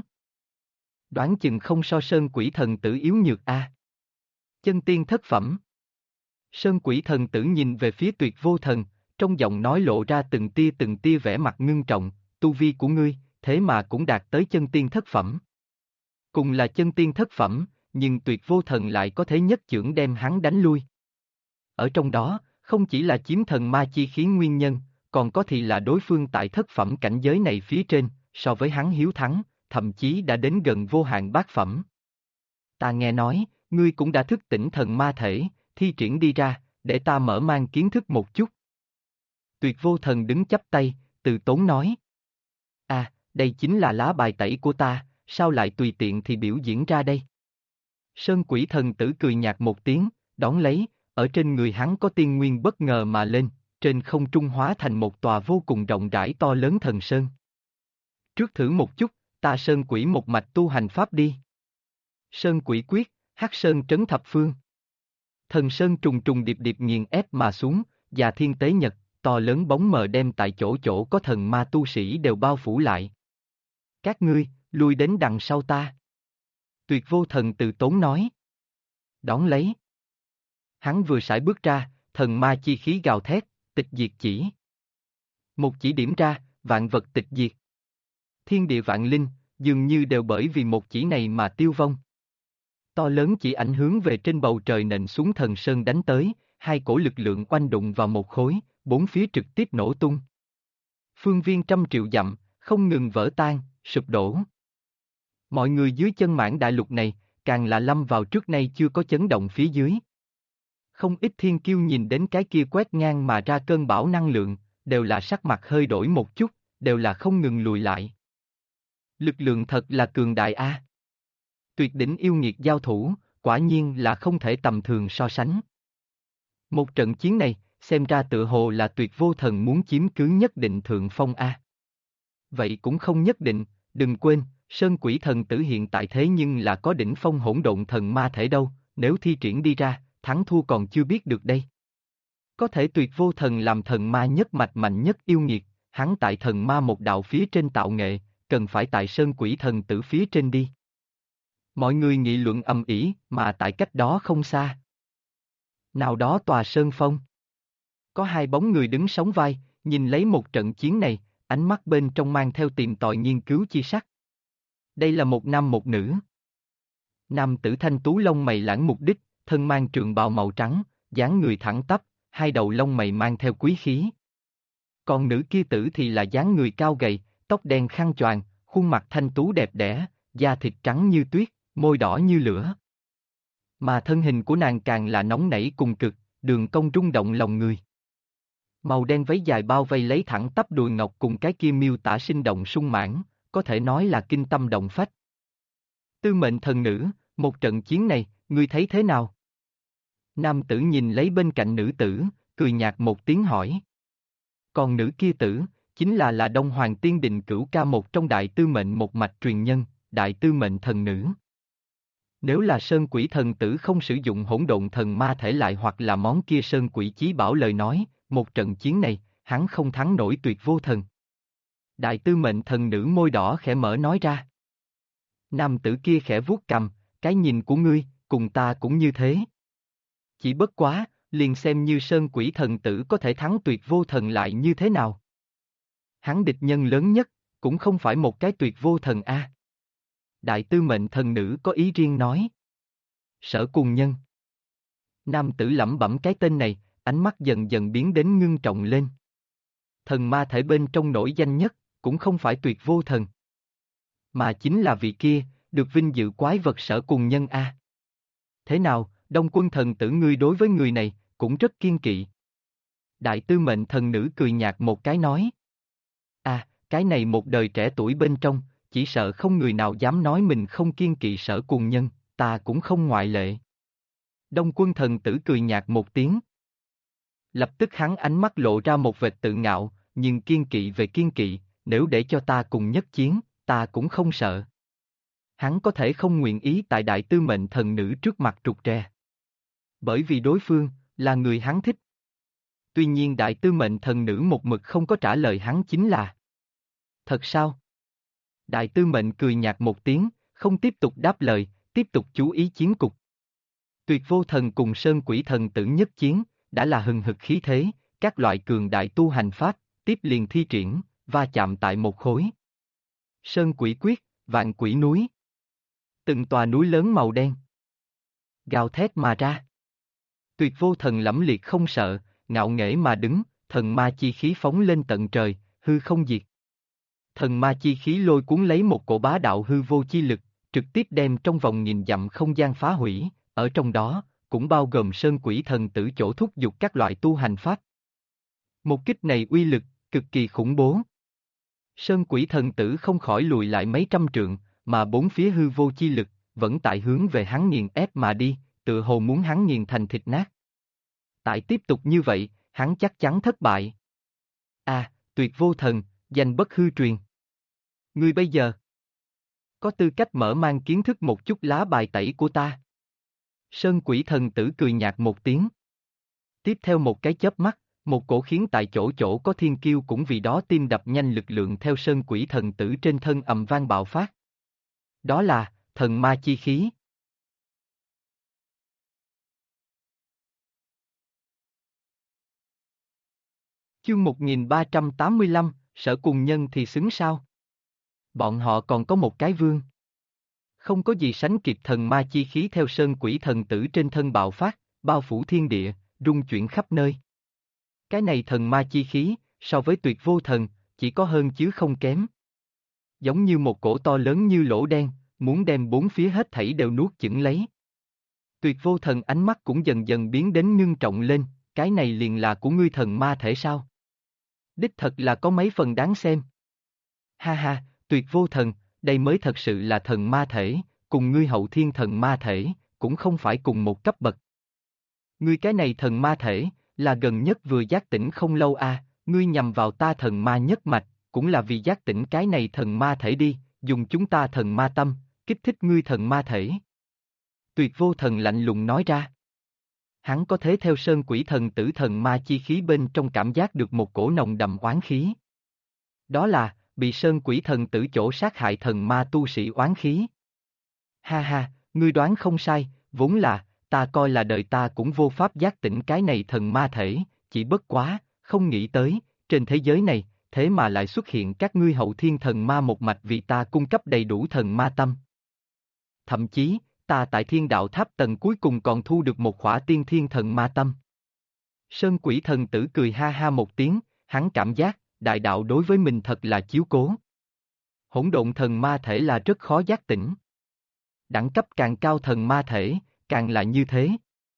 Đoán chừng không so Sơn Quỷ Thần Tử yếu nhược a. Chân tiên thất phẩm. Sơn Quỷ Thần Tử nhìn về phía Tuyệt Vô Thần, trong giọng nói lộ ra từng tia vẻ mặt ngưng trọng, tu vi của ngươi, thế mà cũng đạt tới chân tiên thất phẩm. Cùng là chân tiên thất phẩm, nhưng Tuyệt Vô Thần lại có thể nhất chưởng đem hắn đánh lui. Ở trong đó, không chỉ là chiếm thần ma chi khí nguyên nhân, còn có thì là đối phương tại thất phẩm cảnh giới này phía trên, so với hắn hiếu thắng, thậm chí đã đến gần vô hạn bát phẩm. Ta nghe nói, ngươi cũng đã thức tỉnh thần ma thể, thi triển đi ra, để ta mở mang kiến thức một chút. Tuyệt Vô Thần đứng chắp tay, từ tốn nói. À, đây chính là lá bài tẩy của ta, sao lại tùy tiện thì biểu diễn ra đây? Sơn Quỷ Thần Tử cười nhạt một tiếng, đón lấy, ở trên người hắn có tiên nguyên bất ngờ mà lên, trên không trung hóa thành một tòa vô cùng rộng rãi to lớn thần sơn. Trước thử một chút, ta Sơn Quỷ một mạch tu hành pháp đi. Sơn Quỷ quyết, Hắc Sơn trấn thập phương. Thần sơn trùng trùng điệp điệp nghiền ép mà xuống, và thiên tế nhật, to lớn bóng mờ đem tại chỗ chỗ có thần ma tu sĩ đều bao phủ lại. Các ngươi, lui đến đằng sau ta. Tuyệt Vô Thần từ tốn nói. Đón lấy. Hắn vừa sải bước ra, thần ma chi khí gào thét, tịch diệt chỉ. Một chỉ điểm ra, vạn vật tịch diệt. Thiên địa vạn linh, dường như đều bởi vì một chỉ này mà tiêu vong. To lớn chỉ ảnh hướng về trên bầu trời nện xuống thần sơn đánh tới, hai cổ lực lượng oanh đụng vào một khối, bốn phía trực tiếp nổ tung. Phương viên trăm triệu dặm, không ngừng vỡ tan, sụp đổ. Mọi người dưới chân mãn đại lục này, càng là lâm vào trước nay chưa có chấn động phía dưới. Không ít thiên kiêu nhìn đến cái kia quét ngang mà ra cơn bão năng lượng, đều là sắc mặt hơi đổi một chút, đều là không ngừng lùi lại. Lực lượng thật là cường đại a. Tuyệt đỉnh yêu nghiệt giao thủ, quả nhiên là không thể tầm thường so sánh. Một trận chiến này, xem ra tựa hồ là Tuyệt Vô Thần muốn chiếm cứ nhất định thượng phong a. Vậy cũng không nhất định, đừng quên, Sơn Quỷ Thần Tử hiện tại thế nhưng là có đỉnh phong hỗn độn thần ma thể đâu, nếu thi triển đi ra, thắng thua còn chưa biết được đây. Có thể Tuyệt Vô Thần làm thần ma nhất mạch mạnh nhất yêu nghiệt, hắn tại thần ma một đạo phía trên tạo nghệ, cần phải tại Sơn Quỷ Thần Tử phía trên đi. Mọi người nghị luận ầm ĩ, mà tại cách đó không xa. Nào đó tòa sơn phong. Có hai bóng người đứng sóng vai, nhìn lấy một trận chiến này, ánh mắt bên trong mang theo tìm tòi nghiên cứu chi sắc. Đây là một nam một nữ. Nam tử thanh tú lông mày lãng mục đích, thân mang trường bào màu trắng, dáng người thẳng tắp, hai đầu lông mày mang theo quý khí. Còn nữ kia tử thì là dáng người cao gầy, tóc đen khăn choàng, khuôn mặt thanh tú đẹp đẽ, da thịt trắng như tuyết, môi đỏ như lửa. Mà thân hình của nàng càng là nóng nảy cùng cực, đường cong rung động lòng người. Màu đen váy dài bao vây lấy thẳng tắp đùi ngọc cùng cái kia miêu tả sinh động sung mãn, có thể nói là kinh tâm động phách. Tư mệnh thần nữ, một trận chiến này, ngươi thấy thế nào? Nam tử nhìn lấy bên cạnh nữ tử, cười nhạt một tiếng hỏi. Còn nữ kia tử, chính là Đông Hoàng Tiên Đình Cửu Ca một trong đại tư mệnh một mạch truyền nhân, đại tư mệnh thần nữ. Nếu là Sơn Quỷ Thần Tử không sử dụng hỗn độn thần ma thể lại hoặc là món kia Sơn Quỷ Chí Bảo lời nói, một trận chiến này, hắn không thắng nổi Tuyệt Vô Thần. Đại tư mệnh thần nữ môi đỏ khẽ mở nói ra. Nam tử kia khẽ vuốt cằm, cái nhìn của ngươi, cùng ta cũng như thế. Chỉ bất quá, liền xem như Sơn Quỷ Thần Tử có thể thắng Tuyệt Vô Thần lại như thế nào. Hắn địch nhân lớn nhất, cũng không phải một cái Tuyệt Vô Thần a. Đại tư mệnh thần nữ có ý riêng nói. Sở Cùng Nhân. Nam tử lẩm bẩm cái tên này, ánh mắt dần dần biến đến ngưng trọng lên. Thần ma thể bên trong nổi danh nhất, cũng không phải Tuyệt Vô Thần. Mà chính là vị kia, được vinh dự quái vật Sở Cùng Nhân a. Thế nào, Đông Quân Thần Tử ngươi đối với người này, cũng rất kiên kỵ. Đại tư mệnh thần nữ cười nhạt một cái nói. À, cái này một đời trẻ tuổi bên trong, chỉ sợ không người nào dám nói mình không kiên kỵ Sở Cùng Nhân, ta cũng không ngoại lệ. Đông Quân Thần Tử cười nhạt một tiếng. Lập tức hắn ánh mắt lộ ra một vệt tự ngạo, nhưng kiên kỵ về kiên kỵ, nếu để cho ta cùng nhất chiến, ta cũng không sợ. Hắn có thể không nguyện ý tại đại tư mệnh thần nữ trước mặt trục tre. Bởi vì đối phương, là người hắn thích. Tuy nhiên đại tư mệnh thần nữ một mực không có trả lời hắn chính là: Thật sao? Đại tư mệnh cười nhạt một tiếng, không tiếp tục đáp lời, tiếp tục chú ý chiến cục. Tuyệt vô thần cùng Sơn Quỷ Thần Tử nhất chiến, đã là hừng hực khí thế, các loại cường đại tu hành pháp, tiếp liền thi triển, va chạm tại một khối. Sơn Quỷ Quyết, Vạn Quỷ Núi. Từng tòa núi lớn màu đen gào thét mà ra. Tuyệt vô thần lẫm liệt không sợ, ngạo nghễ mà đứng, thần ma chi khí phóng lên tận trời, hư không diệt. Thần ma chi khí lôi cuốn lấy một cổ bá đạo hư vô chi lực, trực tiếp đem trong vòng nghìn dặm không gian phá hủy, ở trong đó, cũng bao gồm Sơn Quỷ Thần Tử chỗ thúc giục các loại tu hành pháp. Một kích này uy lực, cực kỳ khủng bố. Sơn Quỷ Thần Tử không khỏi lùi lại mấy trăm trượng, mà bốn phía hư vô chi lực, vẫn tại hướng về hắn nghiền ép mà đi, tựa hồ muốn hắn nghiền thành thịt nát. Tại tiếp tục như vậy, hắn chắc chắn thất bại. Tuyệt vô thần, danh bất hư truyền. Ngươi bây giờ có tư cách mở mang kiến thức một chút lá bài tẩy của ta. Sơn Quỷ Thần Tử cười nhạt một tiếng. Tiếp theo một cái chớp mắt, một cổ khiến tại chỗ chỗ có thiên kiêu cũng vì đó tim đập nhanh lực lượng theo Sơn Quỷ Thần Tử trên thân ầm vang bạo phát. Đó là thần ma chi khí. Chương 1385, Sở Cùng Nhân thì xứng sao? Bọn họ còn có một cái vương. Không có gì sánh kịp thần ma chi khí theo Sơn Quỷ Thần Tử trên thân bạo phát, bao phủ thiên địa, rung chuyển khắp nơi. Cái này thần ma chi khí, so với tuyệt vô thần, chỉ có hơn chứ không kém. Giống như một cổ to lớn như lỗ đen, muốn đem bốn phía hết thảy đều nuốt chửng lấy. Tuyệt vô thần ánh mắt cũng dần dần biến đến ngưng trọng lên, cái này liền là của ngươi thần ma thể sao? Đích thật là có mấy phần đáng xem. Ha ha, tuyệt vô thần, đây mới thật sự là thần ma thể, cùng ngươi hậu thiên thần ma thể, cũng không phải cùng một cấp bậc. Ngươi cái này thần ma thể, là gần nhất vừa giác tỉnh không lâu ngươi nhằm vào ta thần ma nhất mạch, cũng là vì giác tỉnh cái này thần ma thể đi, dùng chúng ta thần ma tâm, kích thích ngươi thần ma thể. Tuyệt vô thần lạnh lùng nói ra. Hắn có thể theo Sơn Quỷ Thần Tử thần ma chi khí bên trong cảm giác được một cổ nồng đậm oán khí. Đó là, bị Sơn Quỷ Thần Tử chỗ sát hại thần ma tu sĩ oán khí. Ha ha, ngươi đoán không sai, vốn là, ta coi là đời ta cũng vô pháp giác tỉnh cái này thần ma thể, chỉ bất quá, không nghĩ tới, trên thế giới này, thế mà lại xuất hiện các ngươi hậu thiên thần ma một mạch vì ta cung cấp đầy đủ thần ma tâm. Thậm chí, ta tại thiên đạo tháp tầng cuối cùng còn thu được một khỏa tiên thiên thần ma tâm. Sơn Quỷ Thần Tử cười ha ha một tiếng, hắn cảm giác, đại đạo đối với mình thật là chiếu cố. Hỗn độn thần ma thể là rất khó giác tỉnh. Đẳng cấp càng cao thần ma thể, càng là như thế.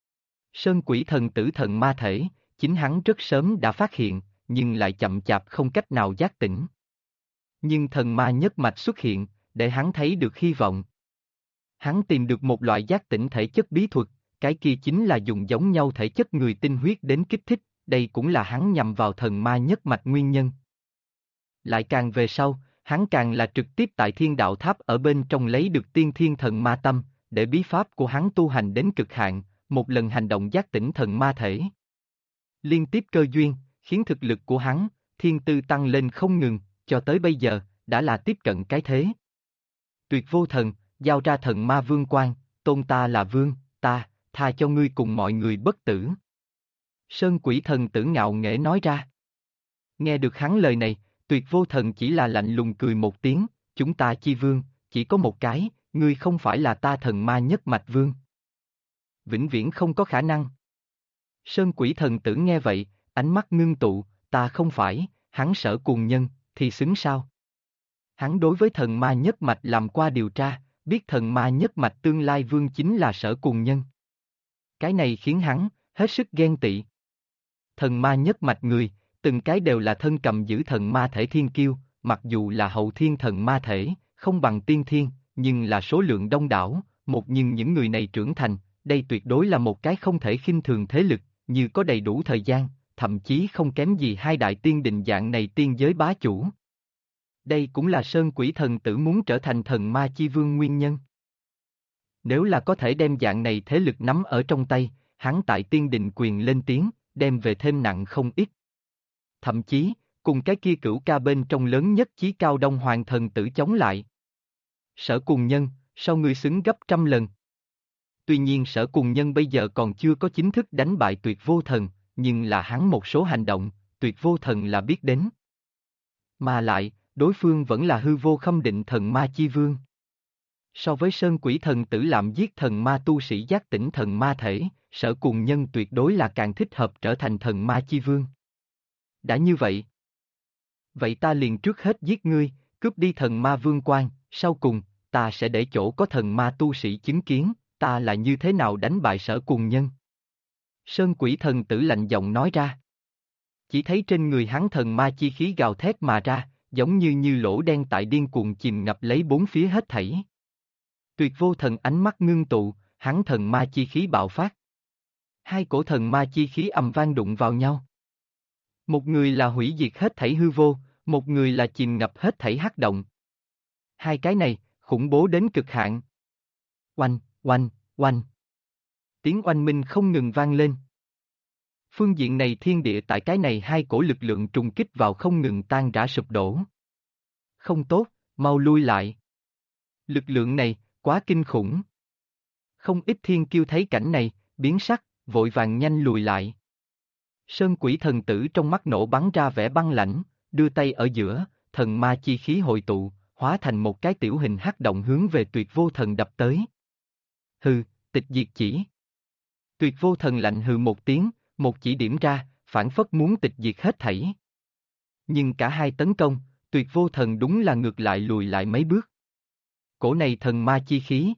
Sơn Quỷ Thần Tử thần ma thể, chính hắn rất sớm đã phát hiện, nhưng lại chậm chạp không cách nào giác tỉnh. Nhưng thần ma nhất mạch xuất hiện, để hắn thấy được hy vọng. Hắn tìm được một loại giác tỉnh thể chất bí thuật, cái kia chính là dùng giống nhau thể chất người tinh huyết đến kích thích, đây cũng là hắn nhằm vào thần ma nhất mạch nguyên nhân. Lại càng về sau, hắn càng là trực tiếp tại thiên đạo tháp ở bên trong lấy được tiên thiên thần ma tâm, để bí pháp của hắn tu hành đến cực hạn, một lần hành động giác tỉnh thần ma thể. Liên tiếp cơ duyên, khiến thực lực của hắn, thiên tư tăng lên không ngừng, cho tới bây giờ, đã là tiếp cận cái thế. Tuyệt vô thần, giao ra thần ma vương quan, tôn ta là vương, ta, tha cho ngươi cùng mọi người bất tử. Sơn Quỷ Thần Tử ngạo nghễ nói ra. Nghe được hắn lời này, tuyệt vô thần chỉ là lạnh lùng cười một tiếng, chúng ta chi vương, chỉ có một cái, ngươi không phải là ta thần ma nhất mạch vương. Vĩnh viễn không có khả năng. Sơn Quỷ Thần Tử nghe vậy, ánh mắt ngưng tụ, ta không phải, hắn Sở Cùng Nhân, thì xứng sao? Hắn đối với thần ma nhất mạch làm qua điều tra, biết thần ma nhất mạch tương lai vương chính là Sở Cùng Nhân. Cái này khiến hắn, hết sức ghen tị. Thần ma nhất mạch người, từng cái đều là thân cầm giữ thần ma thể thiên kiêu, mặc dù là hậu thiên thần ma thể, không bằng tiên thiên, nhưng là số lượng đông đảo, nhưng những người này trưởng thành, đây tuyệt đối là một cái không thể khinh thường thế lực, như có đầy đủ thời gian, thậm chí không kém gì hai đại tiên định dạng này tiên giới bá chủ. Đây cũng là Sơn Quỷ Thần Tử muốn trở thành thần ma chi vương nguyên nhân. Nếu là có thể đem dạng này thế lực nắm ở trong tay, hắn tại tiên định quyền lên tiếng, đem về thêm nặng không ít. Thậm chí, cùng cái kia cửu ca bên trong lớn nhất chí cao Đông Hoàng thần tử chống lại. Sở Cùng Nhân, sao ngươi xứng gấp trăm lần? Tuy nhiên Sở Cùng Nhân bây giờ còn chưa có chính thức đánh bại Tuyệt Vô Thần, nhưng là hắn một số hành động, Tuyệt Vô Thần là biết đến. Mà lại, đối phương vẫn là hư vô khâm định thần ma chi vương. So với Sơn Quỷ thần tử làm giết thần ma tu sĩ giác tỉnh thần ma thể, Sở Cùng Nhân tuyệt đối là càng thích hợp trở thành thần ma chi vương. Đã như vậy, vậy ta liền trước hết giết ngươi, cướp đi thần ma vương quan, sau cùng, ta sẽ để chỗ có thần ma tu sĩ chứng kiến, ta là như thế nào đánh bại Sở Cùng Nhân. Sơn Quỷ thần tử lạnh giọng nói ra. Chỉ thấy trên người hắn thần ma chi khí gào thét mà ra, giống như lỗ đen tại điên cuồng chìm ngập lấy bốn phía hết thảy. Tuyệt Vô Thần ánh mắt ngưng tụ, hắn thần ma chi khí bạo phát. Hai cổ thần ma chi khí ầm vang đụng vào nhau. Một người là hủy diệt hết thảy hư vô, một người là chìm ngập hết thảy hắc động. Hai cái này, khủng bố đến cực hạn. Oanh, oanh, oanh. Tiếng oanh minh không ngừng vang lên. Phương diện này thiên địa tại cái này hai cổ lực lượng trùng kích vào không ngừng tan rã sụp đổ. Không tốt, mau lui lại. Lực lượng này, quá kinh khủng. Không ít thiên kiêu thấy cảnh này, biến sắc, vội vàng nhanh lùi lại. Sơn Quỷ thần tử trong mắt nổ bắn ra vẻ băng lãnh, đưa tay ở giữa, thần ma chi khí hội tụ, hóa thành một cái tiểu hình hắc động hướng về Tuyệt Vô Thần đập tới. Hừ, tịch diệt chỉ. Tuyệt Vô Thần lạnh hừ một tiếng, một chỉ điểm ra, phản phất muốn tịch diệt hết thảy. Nhưng cả hai tấn công, Tuyệt Vô Thần đúng là ngược lại lùi lại mấy bước. Cổ này thần ma chi khí.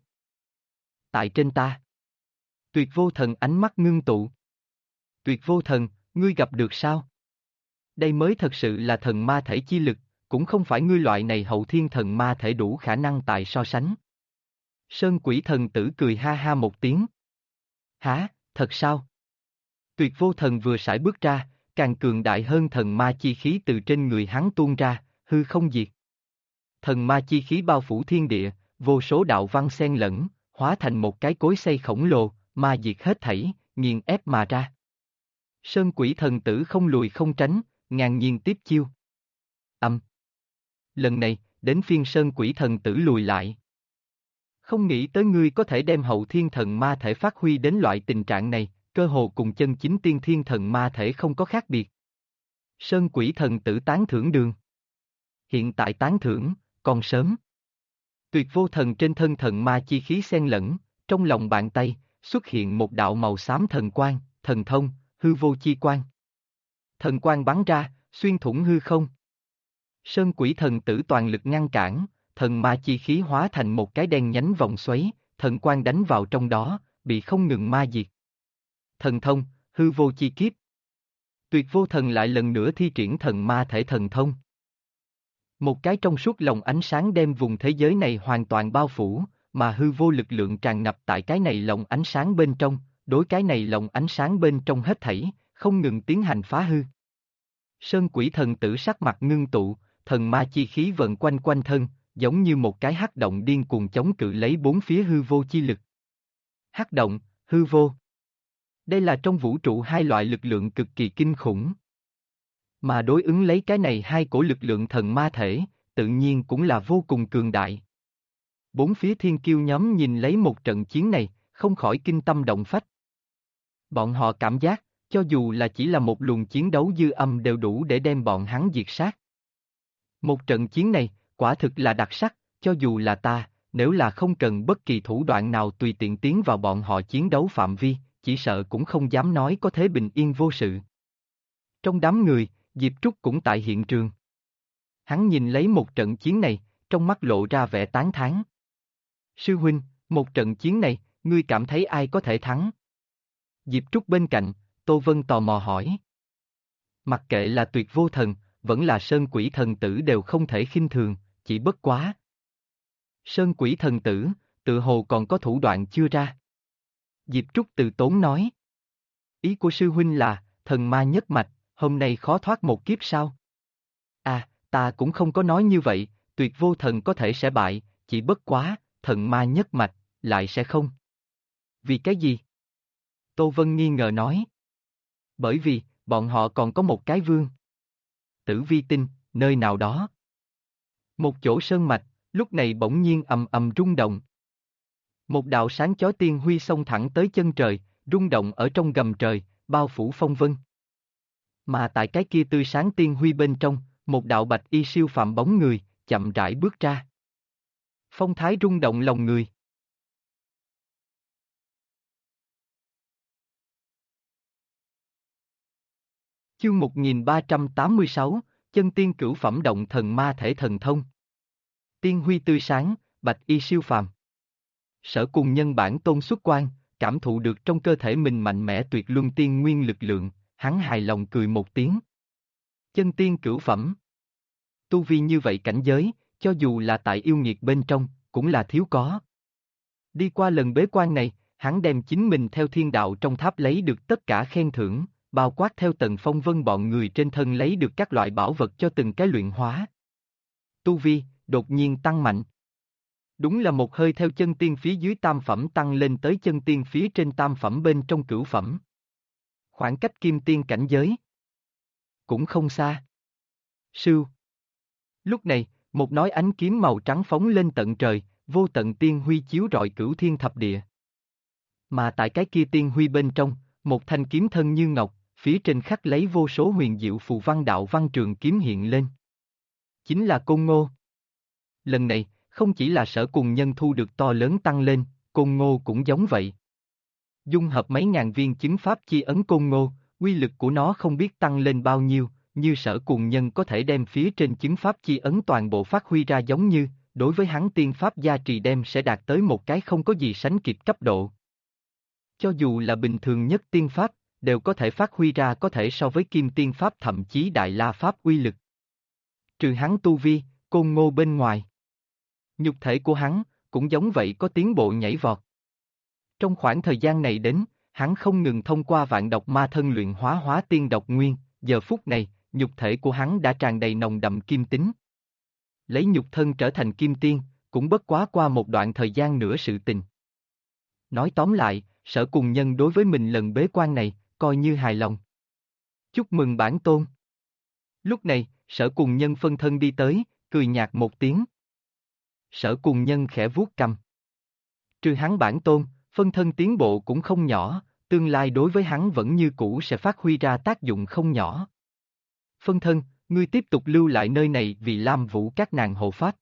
Tại trên ta. Tuyệt Vô Thần ánh mắt ngưng tụ. Tuyệt Vô Thần, ngươi gặp được sao? Đây mới thật sự là thần ma thể chi lực, cũng không phải ngươi loại này hậu thiên thần ma thể đủ khả năng tại so sánh. Sơn Quỷ thần tử cười ha ha một tiếng. Hả, thật sao? Tuyệt Vô Thần vừa sải bước ra, càng cường đại hơn thần ma chi khí từ trên người hắn tuôn ra, hư không diệt. Thần ma chi khí bao phủ thiên địa, vô số đạo văn xen lẫn, hóa thành một cái cối xay khổng lồ, ma diệt hết thảy, nghiền ép mà ra. Sơn Quỷ thần tử không lùi không tránh, ngang nhiên tiếp chiêu. Lần này, đến phiên Sơn Quỷ thần tử lùi lại. Không nghĩ tới ngươi có thể đem hậu thiên thần ma thể phát huy đến loại tình trạng này, cơ hồ cùng chân chính tiên thiên thần ma thể không có khác biệt. Sơn Quỷ thần tử tán thưởng đường. Hiện tại tán thưởng, còn sớm. Tuyệt Vô Thần trên thân thần ma chi khí xen lẫn, trong lòng bàn tay, xuất hiện một đạo màu xám thần quang, thần thông, hư vô chi quang. Thần quang bắn ra, xuyên thủng hư không. Sơn Quỷ thần tử toàn lực ngăn cản, thần ma chi khí hóa thành một cái đen nhánh vòng xoáy, thần quang đánh vào trong đó, bị không ngừng ma diệt. Thần thông, hư vô chi kiếp. Tuyệt Vô Thần lại lần nữa thi triển thần ma thể thần thông. Một cái trong suốt lồng ánh sáng đem vùng thế giới này hoàn toàn bao phủ, mà hư vô lực lượng tràn ngập tại cái này lồng ánh sáng bên trong, đối cái này lồng ánh sáng bên trong hết thảy, không ngừng tiến hành phá hư. Sơn Quỷ thần tử sắc mặt ngưng tụ, thần ma chi khí vận quanh quanh thân, giống như một cái hắc động điên cuồng chống cự lấy bốn phía hư vô chi lực. Hắc động, hư vô. Đây là trong vũ trụ hai loại lực lượng cực kỳ kinh khủng. Mà đối ứng lấy cái này hai cổ lực lượng thần ma thể, tự nhiên cũng là vô cùng cường đại. Bốn phía thiên kiêu nhóm nhìn lấy một trận chiến này, không khỏi kinh tâm động phách. Bọn họ cảm giác, cho dù là chỉ là một luồng chiến đấu dư âm đều đủ để đem bọn hắn diệt sát. Một trận chiến này, quả thực là đặc sắc, cho dù là ta, nếu là không cần bất kỳ thủ đoạn nào tùy tiện tiến vào bọn họ chiến đấu phạm vi, chỉ sợ cũng không dám nói có thế bình yên vô sự. Trong đám người, Diệp Trúc cũng tại hiện trường. Hắn nhìn lấy một trận chiến này, trong mắt lộ ra vẻ tán thán. Sư huynh, một trận chiến này, ngươi cảm thấy ai có thể thắng? Diệp Trúc bên cạnh, Tô Vân tò mò hỏi. Mặc kệ là Tuyệt Vô Thần, vẫn là Sơn Quỷ thần tử đều không thể khinh thường, chỉ bất quá. Sơn Quỷ thần tử, tự hồ còn có thủ đoạn chưa ra. Diệp Trúc từ tốn nói. Ý của sư huynh là, thần ma nhất mạch, hôm nay khó thoát một kiếp sao? À, ta cũng không có nói như vậy, Tuyệt Vô Thần có thể sẽ bại, chỉ bất quá, thần ma nhất mạch, lại sẽ không. Vì cái gì? Tô Vân nghi ngờ nói. Bởi vì, bọn họ còn có một cái vương. Tử vi tinh, nơi nào đó. Một chỗ sơn mạch, lúc này bỗng nhiên ầm ầm rung động. Một đạo sáng chói tiên huy xông thẳng tới chân trời, rung động ở trong gầm trời, bao phủ phong vân. Mà tại cái kia tươi sáng tiên huy bên trong, một đạo bạch y siêu phàm bóng người, chậm rãi bước ra. Phong thái rung động lòng người. Chương 1386, chân tiên cửu phẩm động thần ma thể thần thông. Tiên huy tươi sáng, bạch y siêu phàm. Sở Cùng Nhân bản tôn xuất quan, cảm thụ được trong cơ thể mình mạnh mẽ tuyệt luân tiên nguyên lực lượng, hắn hài lòng cười một tiếng. Chân tiên cửu phẩm. Tu vi như vậy cảnh giới, cho dù là tại yêu nghiệt bên trong, cũng là thiếu có. Đi qua lần bế quan này, hắn đem chính mình theo thiên đạo trong tháp lấy được tất cả khen thưởng, bao quát theo Tần Phong Vân bọn người trên thân lấy được các loại bảo vật cho từng cái luyện hóa. Tu vi, đột nhiên tăng mạnh. Đúng là một hơi theo chân tiên phía dưới tam phẩm tăng lên tới chân tiên phía trên tam phẩm bên trong cửu phẩm. Khoảng cách kim tiên cảnh giới cũng không xa. Sưu. Lúc này, một nói ánh kiếm màu trắng phóng lên tận trời, vô tận tiên huy chiếu rọi cửu thiên thập địa. Mà tại cái kia tiên huy bên trong, một thanh kiếm thân như ngọc, phía trên khắc lấy vô số huyền diệu phù văn đạo văn trường kiếm hiện lên. Chính là Côn Ngô. Lần này, không chỉ là Sở Cùng Nhân thu được to lớn tăng lên, Côn Ngô cũng giống vậy. Dung hợp mấy ngàn viên chứng pháp chi ấn Côn Ngô, uy lực của nó không biết tăng lên bao nhiêu, như Sở Cùng Nhân có thể đem phía trên chứng pháp chi ấn toàn bộ phát huy ra giống như, đối với hắn tiên pháp gia trì đem sẽ đạt tới một cái không có gì sánh kịp cấp độ. Cho dù là bình thường nhất tiên pháp, đều có thể phát huy ra có thể so với kim tiên pháp thậm chí đại la pháp uy lực. Trừ hắn tu vi, Côn Ngô bên ngoài. Nhục thể của hắn, cũng giống vậy có tiến bộ nhảy vọt. Trong khoảng thời gian này đến, hắn không ngừng thông qua vạn độc ma thân luyện hóa tiên độc nguyên, giờ phút này, nhục thể của hắn đã tràn đầy nồng đậm kim tính. Lấy nhục thân trở thành kim tiên, cũng bất quá qua một đoạn thời gian nữa sự tình. Nói tóm lại, Sở Cùng Nhân đối với mình lần bế quan này, coi như hài lòng. Chúc mừng bản tôn. Lúc này, Sở Cùng Nhân phân thân đi tới, cười nhạt một tiếng. Sở Cùng Nhân khẽ vuốt cằm. Trừ hắn bản tôn, phân thân tiến bộ cũng không nhỏ, tương lai đối với hắn vẫn như cũ sẽ phát huy ra tác dụng không nhỏ. Phân thân, ngươi tiếp tục lưu lại nơi này vì Lam Vũ các nàng hộ pháp.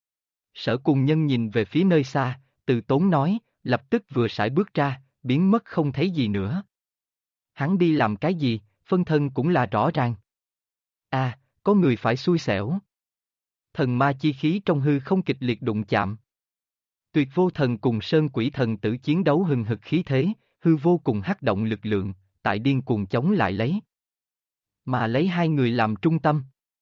Sở Cùng Nhân nhìn về phía nơi xa, từ tốn nói, lập tức vừa sải bước ra, biến mất không thấy gì nữa. Hắn đi làm cái gì, phân thân cũng là rõ ràng. À, có người phải xui xẻo. Thần ma chi khí trong hư không kịch liệt đụng chạm. Tuyệt vô thần cùng sơn quỷ thần tử chiến đấu hừng hực khí thế, hư vô cùng hắc động lực lượng, tại điên cuồng chống lại lấy. Mà lấy hai người làm trung tâm.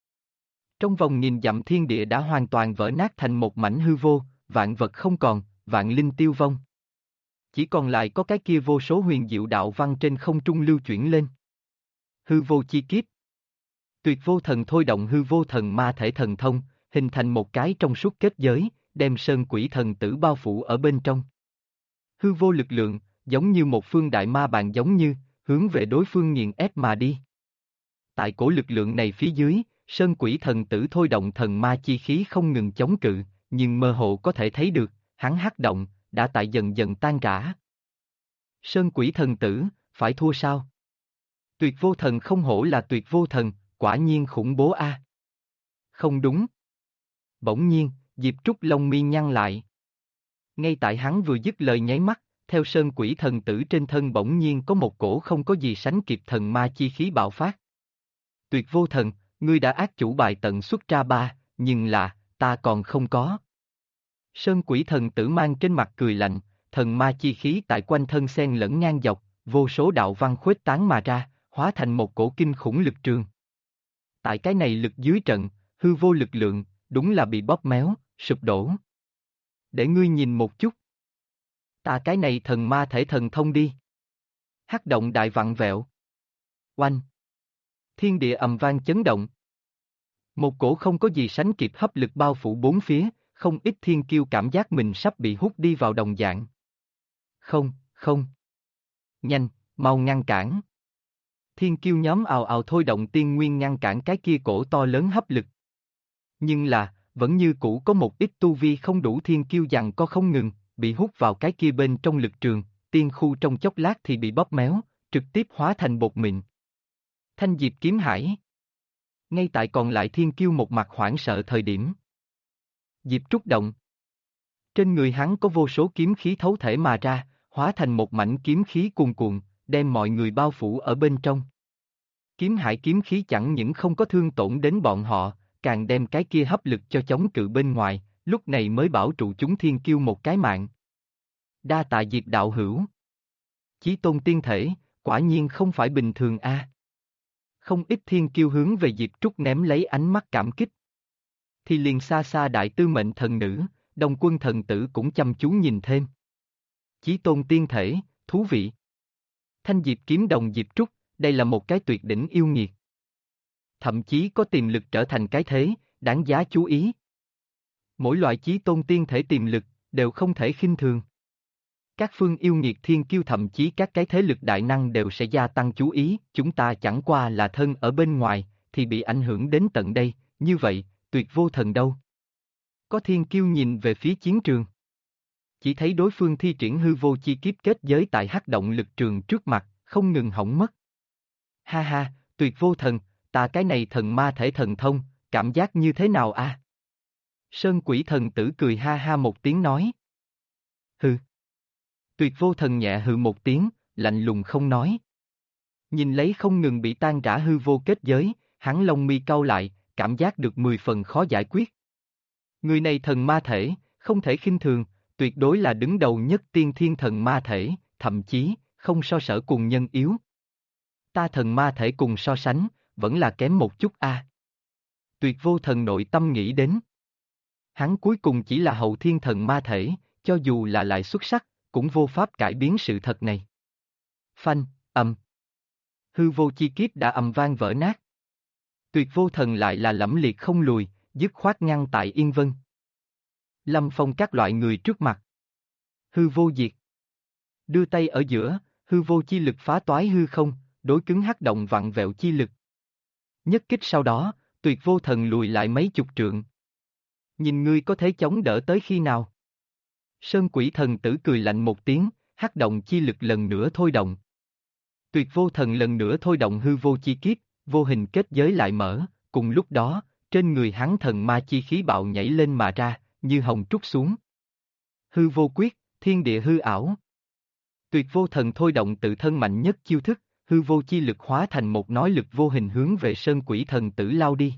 Trong vòng nghìn dặm thiên địa đã hoàn toàn vỡ nát thành một mảnh hư vô, vạn vật không còn, vạn linh tiêu vong. Chỉ còn lại có cái kia vô số huyền diệu đạo văn trên không trung lưu chuyển lên. Hư vô chi kiếp. Tuyệt vô thần thôi động hư vô thần ma thể thần thông, hình thành một cái trong suốt kết giới, đem sơn quỷ thần tử bao phủ ở bên trong. Hư vô lực lượng, giống như một phương đại ma bàn giống như, hướng về đối phương nghiền ép mà đi. Tại cổ lực lượng này phía dưới, sơn quỷ thần tử thôi động thần ma chi khí không ngừng chống cự, nhưng mơ hồ có thể thấy được, hắn hắc động, đã tại dần dần tan rã. Sơn quỷ thần tử, phải thua sao? Tuyệt vô thần không hổ là tuyệt vô thần, quả nhiên khủng bố a. Không đúng. Bỗng nhiên, Diệp Trúc lông mi nhăn lại. Ngay tại hắn vừa dứt lời nháy mắt, theo sơn quỷ thần tử trên thân bỗng nhiên có một cổ không có gì sánh kịp thần ma chi khí bạo phát. Tuyệt vô thần, ngươi đã ác chủ bài tận xuất ra ba, nhưng là, ta còn không có. Sơn quỷ thần tử mang trên mặt cười lạnh, thần ma chi khí tại quanh thân xen lẫn ngang dọc, vô số đạo văn khuếch tán mà ra, hóa thành một cổ kinh khủng lực trường. Tại cái này lực dưới trận, hư vô lực lượng, đúng là bị bóp méo, sụp đổ. Để ngươi nhìn một chút. Ta cái này thần ma thể thần thông đi. Hắc động đại vặn vẹo. Oanh. Thiên địa ầm vang chấn động. Một cổ không có gì sánh kịp hấp lực bao phủ bốn phía, không ít thiên kiêu cảm giác mình sắp bị hút đi vào đồng dạng. Không, không. Nhanh, mau ngăn cản. Thiên kiêu nhóm ào ào thôi động tiên nguyên ngăn cản cái kia cổ to lớn hấp lực. Nhưng là, vẫn như cũ có một ít tu vi không đủ thiên kiêu giằng co không ngừng, bị hút vào cái kia bên trong lực trường, tiên khu trong chốc lát thì bị bóp méo, trực tiếp hóa thành bột mịn. Thanh diệp kiếm hải. Ngay tại còn lại thiên kiêu một mặt hoảng sợ thời điểm. Diệp Trúc động. Trên người hắn có vô số kiếm khí thấu thể mà ra, hóa thành một mảnh kiếm khí cuồn cuộn, đem mọi người bao phủ ở bên trong. Kiếm hải kiếm khí chẳng những không có thương tổn đến bọn họ, càng đem cái kia hấp lực cho chống cự bên ngoài, lúc này mới bảo trụ chúng thiên kiêu một cái mạng. Đa tạ Diệp đạo hữu. Chí tôn tiên thể, quả nhiên không phải bình thường a. Không ít thiên kiêu hướng về Diệp Trúc ném lấy ánh mắt cảm kích. Thì liền xa xa đại tư mệnh thần nữ, Đông Quân thần tử cũng chăm chú nhìn thêm. Chí tôn tiên thể, thú vị. Thanh diệp kiếm đồng Diệp Trúc, đây là một cái tuyệt đỉnh yêu nghiệt. Thậm chí có tiềm lực trở thành cái thế, đáng giá chú ý. Mỗi loại chí tôn tiên thể tiềm lực, đều không thể khinh thường. Các phương yêu nghiệt thiên kiêu thậm chí các cái thế lực đại năng đều sẽ gia tăng chú ý, chúng ta chẳng qua là thân ở bên ngoài, thì bị ảnh hưởng đến tận đây, như vậy, tuyệt vô thần đâu. Có thiên kiêu nhìn về phía chiến trường. Chỉ thấy đối phương thi triển hư vô chi kiếp kết giới tại hắc động lực trường trước mặt, không ngừng hỏng mất. Ha ha, tuyệt vô thần, ta cái này thần ma thể thần thông, cảm giác như thế nào a? Sơn quỷ thần tử cười ha ha một tiếng nói. Hừ. Tuyệt vô thần nhẹ hừ một tiếng, lạnh lùng không nói. Nhìn lấy không ngừng bị tan rã hư vô kết giới, hắn lông mi cau lại, cảm giác được 10 phần khó giải quyết. Người này thần ma thể, không thể khinh thường, tuyệt đối là đứng đầu nhất tiên thiên thần ma thể, thậm chí, không so sở cùng nhân yếu. Ta thần ma thể cùng so sánh, vẫn là kém một chút a. Tuyệt vô thần nội tâm nghĩ đến. Hắn cuối cùng chỉ là hậu thiên thần ma thể, cho dù là lại xuất sắc, cũng vô pháp cải biến sự thật này. Phanh, ầm. Hư vô chi kiếp đã ầm vang vỡ nát. Tuyệt vô thần lại là lẫm liệt không lùi, dứt khoát ngăn tại Yên Vân. Lâm Phong các loại người trước mặt. Hư vô diệt. Đưa tay ở giữa, hư vô chi lực phá toái hư không, đối cứng hắc động vặn vẹo chi lực. Nhất kích sau đó, tuyệt vô thần lùi lại mấy chục trượng. Nhìn ngươi có thể chống đỡ tới khi nào? Sơn quỷ thần tử cười lạnh một tiếng, hắc động chi lực lần nữa thôi động. Tuyệt vô thần lần nữa thôi động hư vô chi kiếp, vô hình kết giới lại mở, cùng lúc đó, trên người hắn thần ma chi khí bạo nhảy lên mà ra, như hồng trút xuống. Hư vô quyết, thiên địa hư ảo. Tuyệt vô thần thôi động tự thân mạnh nhất chiêu thức, hư vô chi lực hóa thành một nói lực vô hình hướng về sơn quỷ thần tử lao đi.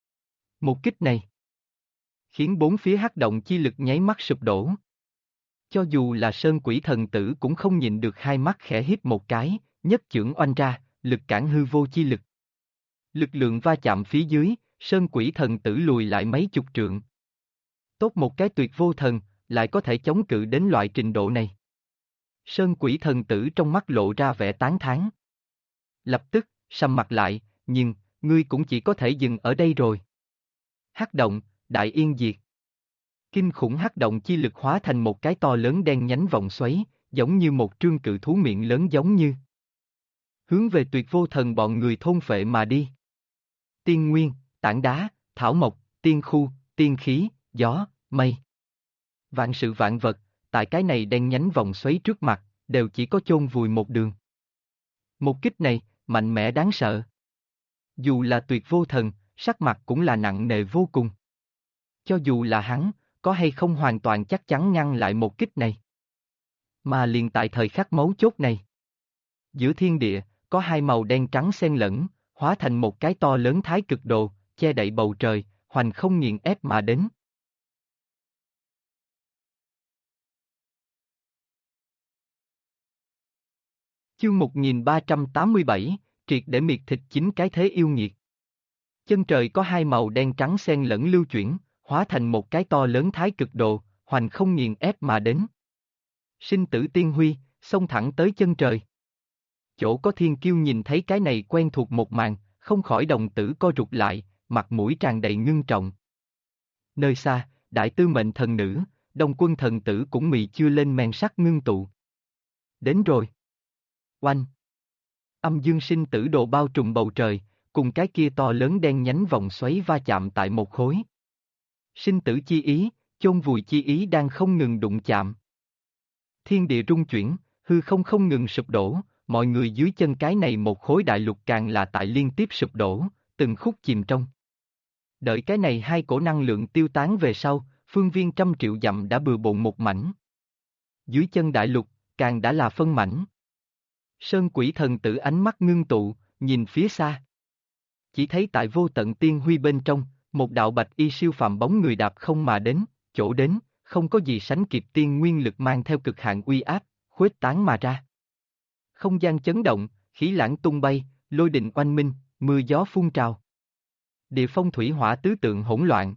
Một kích này, khiến bốn phía hắc động chi lực nháy mắt sụp đổ. Cho dù là sơn quỷ thần tử cũng không nhìn được hai mắt khẽ híp một cái, nhất chưởng oanh ra, lực cản hư vô chi lực. Lực lượng va chạm phía dưới, sơn quỷ thần tử lùi lại mấy chục trượng. Tốt một cái tuyệt vô thần, lại có thể chống cự đến loại trình độ này. Sơn quỷ thần tử trong mắt lộ ra vẻ tán thán. Lập tức, sầm mặt lại, nhưng, ngươi cũng chỉ có thể dừng ở đây rồi. Hắc động, đại yên diệt. Kinh khủng hắc động chi lực hóa thành một cái to lớn đen nhánh vòng xoáy, giống như một trương cự thú miệng lớn giống như. Hướng về tuyệt vô thần bọn người thôn phệ mà đi. Tiên nguyên, tảng đá, thảo mộc, tiên khu, tiên khí, gió, mây. Vạn sự vạn vật, tại cái này đen nhánh vòng xoáy trước mặt, đều chỉ có chôn vùi một đường. Một kích này, mạnh mẽ đáng sợ. Dù là tuyệt vô thần, sắc mặt cũng là nặng nề vô cùng. Cho dù là hắn, có hay không hoàn toàn chắc chắn ngăn lại một kích này. Mà liền tại thời khắc mấu chốt này. Giữa thiên địa, có hai màu đen trắng xen lẫn, hóa thành một cái to lớn thái cực đồ, che đậy bầu trời, hoành không nghiền ép mà đến. Chương 1387, triệt để miệt thịt chính cái thế yêu nghiệt. Chân trời có hai màu đen trắng xen lẫn lưu chuyển, hóa thành một cái to lớn thái cực đồ, hoành không nghiền ép mà đến. Sinh tử tiên huy, xông thẳng tới chân trời. Chỗ có thiên kiêu nhìn thấy cái này quen thuộc một màn, không khỏi đồng tử co rụt lại, mặt mũi tràn đầy ngưng trọng. Nơi xa, đại tư mệnh thần nữ, Đông Quân thần tử cũng mị chưa lên men sắc ngưng tụ. Đến rồi. Oanh. Âm dương sinh tử đồ bao trùm bầu trời, cùng cái kia to lớn đen nhánh vòng xoáy va chạm tại một khối. Sinh tử chi ý, chôn vùi chi ý đang không ngừng đụng chạm. Thiên địa rung chuyển, hư không không ngừng sụp đổ, mọi người dưới chân cái này một khối đại lục càng là tại liên tiếp sụp đổ, từng khúc chìm trong. Đợi cái này hai cổ năng lượng tiêu tán về sau, phương viên trăm triệu dặm đã bừa bộn một mảnh. Dưới chân đại lục, càng đã là phân mảnh. Sơn quỷ thần tử ánh mắt ngưng tụ, nhìn phía xa. Chỉ thấy tại vô tận tiên huy bên trong, một đạo bạch y siêu phàm bóng người đạp không mà đến, chỗ đến, không có gì sánh kịp tiên nguyên lực mang theo cực hạn uy áp, khuếch tán mà ra. Không gian chấn động, khí lãng tung bay, lôi đình oanh minh, mưa gió phun trào. Địa phong thủy hỏa tứ tượng hỗn loạn.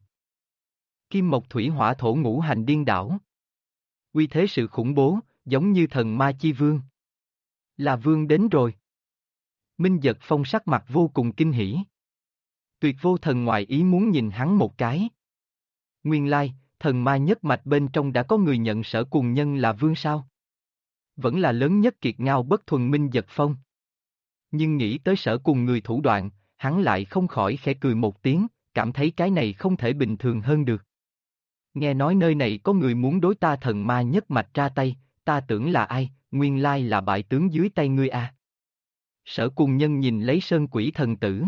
Kim mộc thủy hỏa thổ ngũ hành điên đảo. Uy thế sự khủng bố, giống như thần ma chi vương. Là vương đến rồi. Minh Giật Phong sắc mặt vô cùng kinh hỉ. Tuyệt vô thần ngoài ý muốn nhìn hắn một cái. Nguyên lai, thần ma nhất mạch bên trong đã có người nhận Sở Cùng Nhân là vương sao? Vẫn là lớn nhất kiệt ngao bất thuần Minh Giật Phong. Nhưng nghĩ tới Sở Cùng người thủ đoạn, hắn lại không khỏi khẽ cười một tiếng, cảm thấy cái này không thể bình thường hơn được. Nghe nói nơi này có người muốn đối ta thần ma nhất mạch ra tay, ta tưởng là ai, nguyên lai là bại tướng dưới tay ngươi a. Sở Cùng Nhân nhìn lấy sơn quỷ thần tử.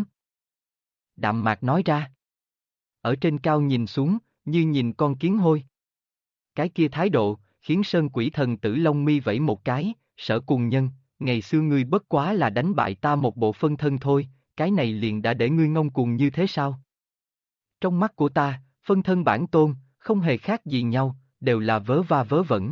Đạm mạc nói ra. Ở trên cao nhìn xuống, như nhìn con kiến hôi. Cái kia thái độ, khiến sơn quỷ thần tử lông mi vẫy một cái, Sở Cùng Nhân, ngày xưa ngươi bất quá là đánh bại ta một bộ phân thân thôi, cái này liền đã để ngươi ngông cuồng như thế sao? Trong mắt của ta, phân thân bản tôn, không hề khác gì nhau, đều là vớ va vớ vẩn.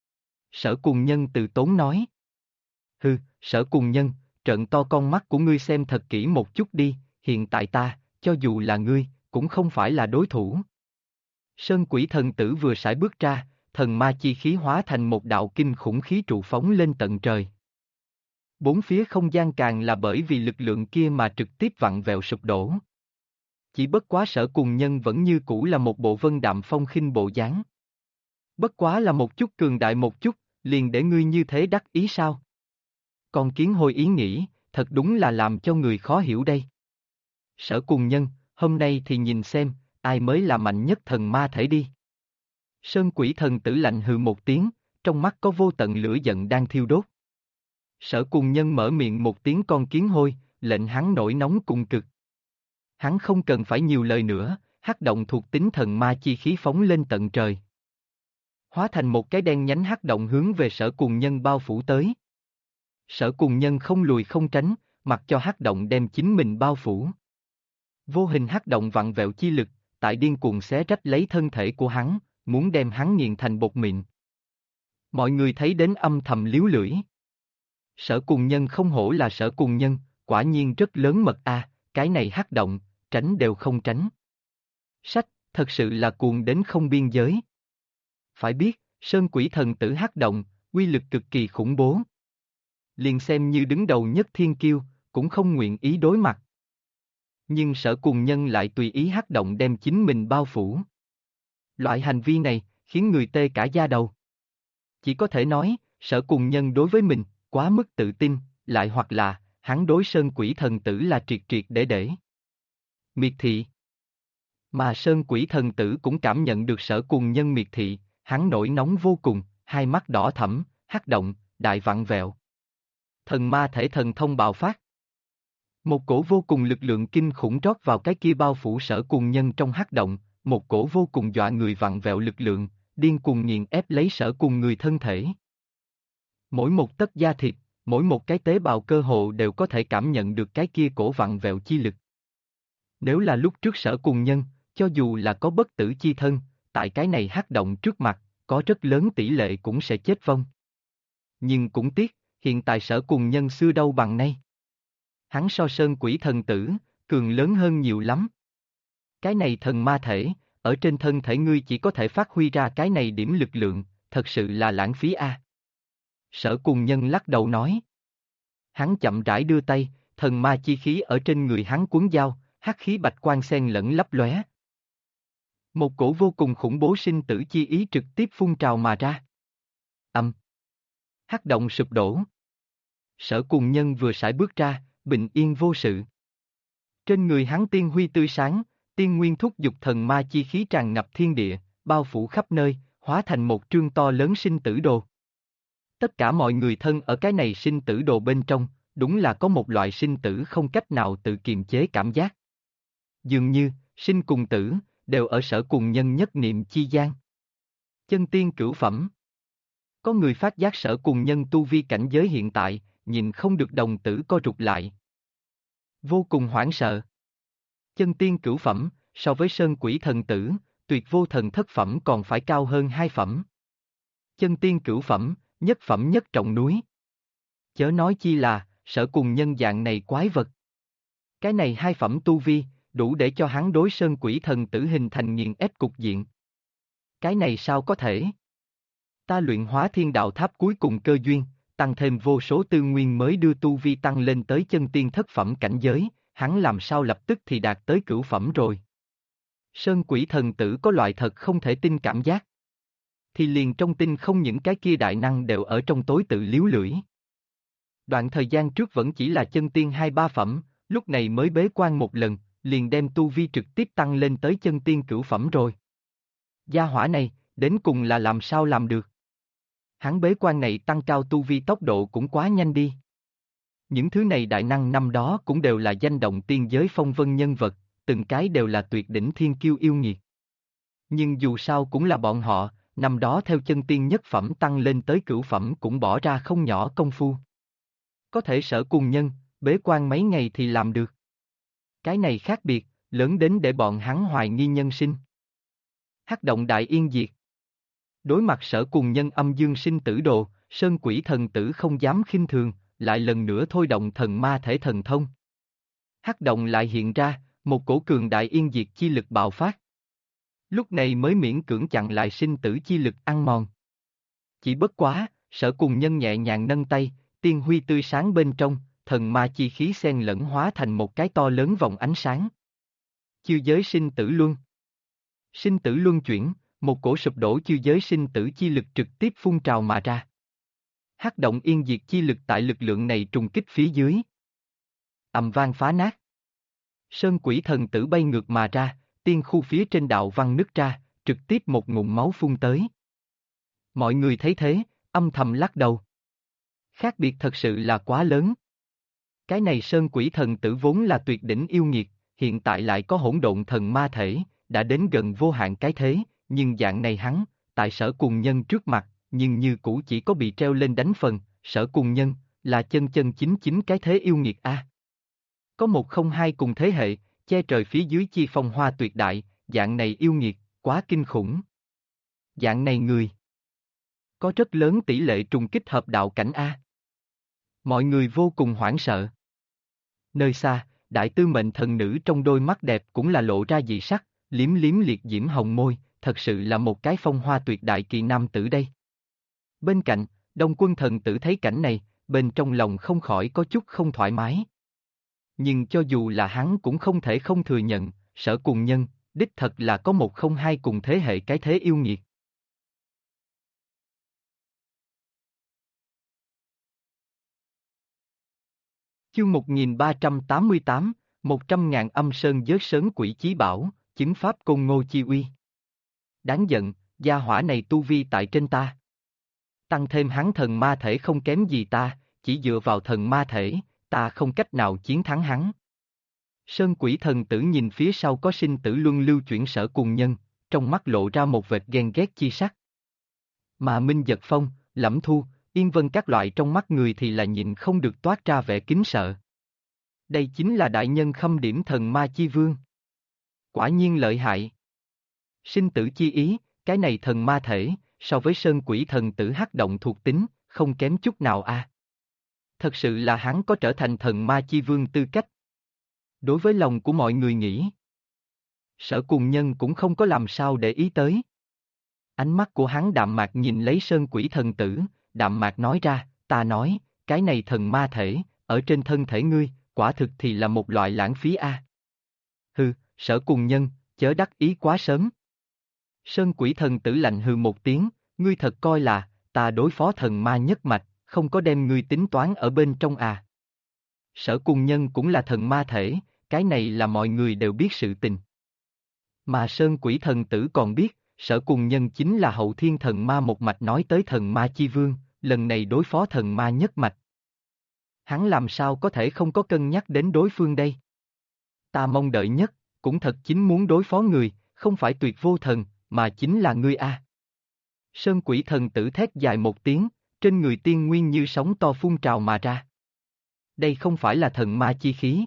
Sở Cùng Nhân từ tốn nói. Hừ, Sở Cùng Nhân, trợn to con mắt của ngươi xem thật kỹ một chút đi, hiện tại ta, cho dù là ngươi, cũng không phải là đối thủ. Sơn quỷ thần tử vừa sải bước ra, thần ma chi khí hóa thành một đạo kinh khủng khí trụ phóng lên tận trời. Bốn phía không gian càng là bởi vì lực lượng kia mà trực tiếp vặn vẹo sụp đổ. Chỉ bất quá Sở Cùng Nhân vẫn như cũ là một bộ vân đạm phong khinh bộ dáng. Bất quá là một chút cường đại một chút, liền để ngươi như thế đắc ý sao? Con kiến hôi ý nghĩ, thật đúng là làm cho người khó hiểu đây. Sở Cùng Nhân, hôm nay thì nhìn xem, ai mới là mạnh nhất thần ma thể đi. Sơn quỷ thần tử lạnh hừ một tiếng, trong mắt có vô tận lửa giận đang thiêu đốt. Sở Cùng Nhân mở miệng một tiếng con kiến hôi, lệnh hắn nổi nóng cùng cực. Hắn không cần phải nhiều lời nữa, hắc động thuộc tính thần ma chi khí phóng lên tận trời. Hóa thành một cái đen nhánh hắc động hướng về Sở Cùng Nhân bao phủ tới. Sở Cùng Nhân không lùi không tránh, mặc cho hắc động đem chính mình bao phủ. Vô hình hắc động vặn vẹo chi lực, tại điên cuồng xé rách lấy thân thể của hắn, muốn đem hắn nghiền thành bột mịn. Mọi người thấy đến âm thầm liếu lưỡi. Sở Cùng Nhân không hổ là Sở Cùng Nhân, quả nhiên rất lớn mật a, cái này hắc động, tránh đều không tránh. Sách, thật sự là cuồng đến không biên giới. Phải biết, sơn quỷ thần tử hắc động, uy lực cực kỳ khủng bố. Liền xem như đứng đầu nhất thiên kiêu, cũng không nguyện ý đối mặt. Nhưng Sở Cùng Nhân lại tùy ý hắc động đem chính mình bao phủ. Loại hành vi này, khiến người tê cả da đầu. Chỉ có thể nói, Sở Cùng Nhân đối với mình, quá mức tự tin, lại hoặc là, hắn đối sơn quỷ thần tử là triệt triệt để. Miệt thị. Mà sơn quỷ thần tử cũng cảm nhận được Sở Cùng Nhân miệt thị, hắn nổi nóng vô cùng, hai mắt đỏ thẫm, hắc động, đại vặn vẹo. Thần ma thể thần thông bạo phát. Một cổ vô cùng lực lượng kinh khủng rót vào cái kia bao phủ Sở Cùng Nhân trong hắc động, một cổ vô cùng dọa người vặn vẹo lực lượng, điên cuồng nghiền ép lấy Sở Cùng người thân thể. Mỗi một tấc da thịt, mỗi một cái tế bào cơ hồ đều có thể cảm nhận được cái kia cổ vặn vẹo chi lực. Nếu là lúc trước Sở Cùng Nhân, cho dù là có bất tử chi thân, tại cái này hắc động trước mặt, có rất lớn tỷ lệ cũng sẽ chết vong. Nhưng cũng tiếc, hiện tại Sở Cùng Nhân xưa đâu bằng nay. Hắn so sơn quỷ thần tử, cường lớn hơn nhiều lắm. Cái này thần ma thể, ở trên thân thể ngươi chỉ có thể phát huy ra cái này điểm lực lượng, thật sự là lãng phí a. Sở Cùng Nhân lắc đầu nói. Hắn chậm rãi đưa tay, thần ma chi khí ở trên người hắn cuốn dao, hắc khí bạch quang xen lẫn lấp lóe. Một cổ vô cùng khủng bố sinh tử chi ý trực tiếp phun trào mà ra. Hắc động sụp đổ. Sở Cùng Nhân vừa sải bước ra, bình yên vô sự. Trên người hắn tiên huy tươi sáng, tiên nguyên thúc dục thần ma chi khí tràn ngập thiên địa, bao phủ khắp nơi, hóa thành một trương to lớn sinh tử đồ. Tất cả mọi người thân ở cái này sinh tử đồ bên trong, đúng là có một loại sinh tử không cách nào tự kiềm chế cảm giác. Dường như, sinh cùng tử, đều ở Sở Cùng Nhân nhất niệm chi gian. Chân tiên cửu phẩm. Có người phát giác Sở Cùng Nhân tu vi cảnh giới hiện tại, nhìn không được đồng tử co rụt lại. Vô cùng hoảng sợ. Chân tiên cửu phẩm, so với Sơn Quỷ Thần Tử, Tuyệt Vô Thần thất phẩm còn phải cao hơn 2 phẩm. Chân tiên cửu phẩm, nhất phẩm nhất trọng núi. Chớ nói chi là, Sở Cùng Nhân dạng này quái vật. Cái này 2 phẩm tu vi, đủ để cho hắn đối Sơn Quỷ Thần Tử hình thành nghiền ép cục diện. Cái này sao có thể? Ta luyện hóa thiên đạo tháp cuối cùng cơ duyên, tăng thêm vô số tư nguyên mới đưa tu vi tăng lên tới chân tiên thất phẩm cảnh giới, hắn làm sao lập tức thì đạt tới cửu phẩm rồi. Sơn Quỷ Thần Tử có loại thật không thể tin cảm giác. Thì liền trong tinh không những cái kia đại năng đều ở trong tối tự liếu lưỡi. Đoạn thời gian trước vẫn chỉ là chân tiên 2-3 phẩm, lúc này mới bế quan một lần, liền đem tu vi trực tiếp tăng lên tới chân tiên cửu phẩm rồi. Gia hỏa này, đến cùng là làm sao làm được? Hắn bế quan này tăng cao tu vi tốc độ cũng quá nhanh đi. Những thứ này đại năng năm đó cũng đều là danh động tiên giới phong vân nhân vật, từng cái đều là tuyệt đỉnh thiên kiêu yêu nghiệt. Nhưng dù sao cũng là bọn họ, năm đó theo chân tiên nhất phẩm tăng lên tới cửu phẩm cũng bỏ ra không nhỏ công phu. Có thể Sở Cùng Nhân, bế quan mấy ngày thì làm được. Cái này khác biệt, lớn đến để bọn hắn hoài nghi nhân sinh. Hắc động đại yên diệt. Đối mặt Sở Cùng Nhân âm dương sinh tử đồ, Sơn Quỷ Thần Tử không dám khinh thường, lại lần nữa thôi động thần ma thể thần thông. Hắc động lại hiện ra, một cổ cường đại yên diệt chi lực bạo phát. Lúc này mới miễn cưỡng chặn lại sinh tử chi lực ăn mòn. Chỉ bất quá, Sở Cùng Nhân nhẹ nhàng nâng tay, tiên huy tươi sáng bên trong, thần ma chi khí xen lẫn hóa thành một cái to lớn vòng ánh sáng. Chư giới sinh tử luân. Sinh tử luân chuyển, một cổ sụp đổ chư giới sinh tử chi lực trực tiếp phun trào mà ra. Hắc động yên diệt chi lực tại lực lượng này trùng kích phía dưới. Ầm vang phá nát. Sơn Quỷ Thần Tử bay ngược mà ra, tiên khu phía trên đạo văn nứt ra, trực tiếp một ngụm máu phun tới. Mọi người thấy thế, âm thầm lắc đầu. Khác biệt thật sự là quá lớn. Cái này Sơn Quỷ Thần Tử vốn là tuyệt đỉnh yêu nghiệt, hiện tại lại có hỗn độn thần ma thể, đã đến gần vô hạn cái thế, nhưng dạng này hắn, tại Sở Cùng Nhân trước mặt, nhưng như cũ chỉ có bị treo lên đánh phần, Sở Cùng Nhân, là chân chân chính chính cái thế yêu nghiệt a. Có một không hai cùng thế hệ, che trời phía dưới chi phong hoa tuyệt đại, dạng này yêu nghiệt, quá kinh khủng. Dạng này người, có rất lớn tỷ lệ trùng kích hợp đạo cảnh a. Mọi người vô cùng hoảng sợ. Nơi xa, đại tư mệnh thần nữ trong đôi mắt đẹp cũng là lộ ra dị sắc, liếm liếm liệt diễm hồng môi, thật sự là một cái phong hoa tuyệt đại kỳ nam tử đây. Bên cạnh, Đông Quân Thần Tử thấy cảnh này, bên trong lòng không khỏi có chút không thoải mái. Nhưng cho dù là hắn cũng không thể không thừa nhận, Sở Cùng Nhân, đích thật là có một không hai cùng thế hệ cái thế yêu nghiệt. Chương 1388, 100.000 âm sơn giới sớn quỷ chí bảo, chứng pháp côn ngô chi uy. Đáng giận, gia hỏa này tu vi tại trên ta. Tăng thêm hắn thần ma thể không kém gì ta, chỉ dựa vào thần ma thể, ta không cách nào chiến thắng hắn. Sơn Quỷ Thần Tử nhìn phía sau có sinh tử luân lưu chuyển Sở Cùng Nhân, trong mắt lộ ra một vệt ghen ghét chi sắc. Mà Minh Giật Phong, Lẫm Thu, Yên Vân các loại trong mắt người thì là nhịn không được toát ra vẻ kính sợ. Đây chính là đại nhân khâm điểm thần ma chi vương. Quả nhiên lợi hại. Sinh tử chi ý, cái này thần ma thể, so với Sơn Quỷ Thần Tử hắc động thuộc tính, không kém chút nào a. Thật sự là hắn có trở thành thần ma chi vương tư cách. Đối với lòng của mọi người nghĩ, Sở Cùng Nhân cũng không có làm sao để ý tới. Ánh mắt của hắn đạm mạc nhìn lấy Sơn Quỷ Thần Tử, đạm mạc nói ra, ta nói, cái này thần ma thể, ở trên thân thể ngươi, quả thực thì là một loại lãng phí a. Hừ, Sở Cùng Nhân, chớ đắc ý quá sớm. Sơn Quỷ Thần Tử lạnh hừ một tiếng, ngươi thật coi là, ta đối phó thần ma nhất mạch, không có đem ngươi tính toán ở bên trong à. Sở Cùng Nhân cũng là thần ma thể, cái này là mọi người đều biết sự tình. Mà Sơn Quỷ Thần Tử còn biết, Sở Cùng Nhân chính là hậu thiên thần ma một mạch nói tới thần ma chi vương, lần này đối phó thần ma nhất mạch. Hắn làm sao có thể không có cân nhắc đến đối phương đây? Ta mong đợi nhất, cũng thật chính muốn đối phó người, không phải Tuyệt Vô Thần, mà chính là ngươi a. Sơn Quỷ Thần Tử thét dài một tiếng, trên người tiên nguyên như sóng to phun trào mà ra. Đây không phải là thần ma chi khí,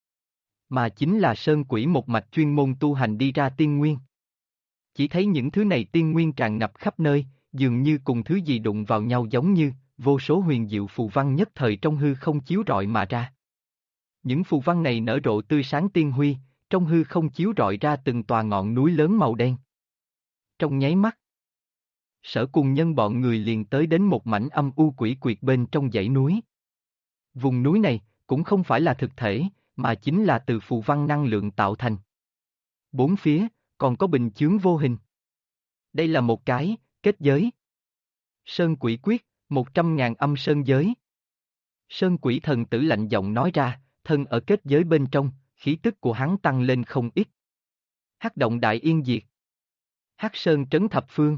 mà chính là Sơn Quỷ một mạch chuyên môn tu hành đi ra tiên nguyên. Chỉ thấy những thứ này tiên nguyên tràn ngập khắp nơi, dường như cùng thứ gì đụng vào nhau giống như, vô số huyền diệu phù văn nhất thời trong hư không chiếu rọi mà ra. Những phù văn này nở rộ tươi sáng tiên huy, trong hư không chiếu rọi ra từng tòa ngọn núi lớn màu đen. Trong nháy mắt, Sở Cùng Nhân bọn người liền tới đến một mảnh âm u quỷ quyệt bên trong dãy núi. Vùng núi này, cũng không phải là thực thể, mà chính là từ phù văn năng lượng tạo thành. Bốn phía, còn có bình chướng vô hình. Đây là một cái, kết giới. Sơn Quỷ Quyết, 100.000 âm sơn giới. Sơn Quỷ Thần Tử lạnh giọng nói ra, thân ở kết giới bên trong, khí tức của hắn tăng lên không ít. Hắc động đại yên diệt. Hắc Sơn trấn thập phương.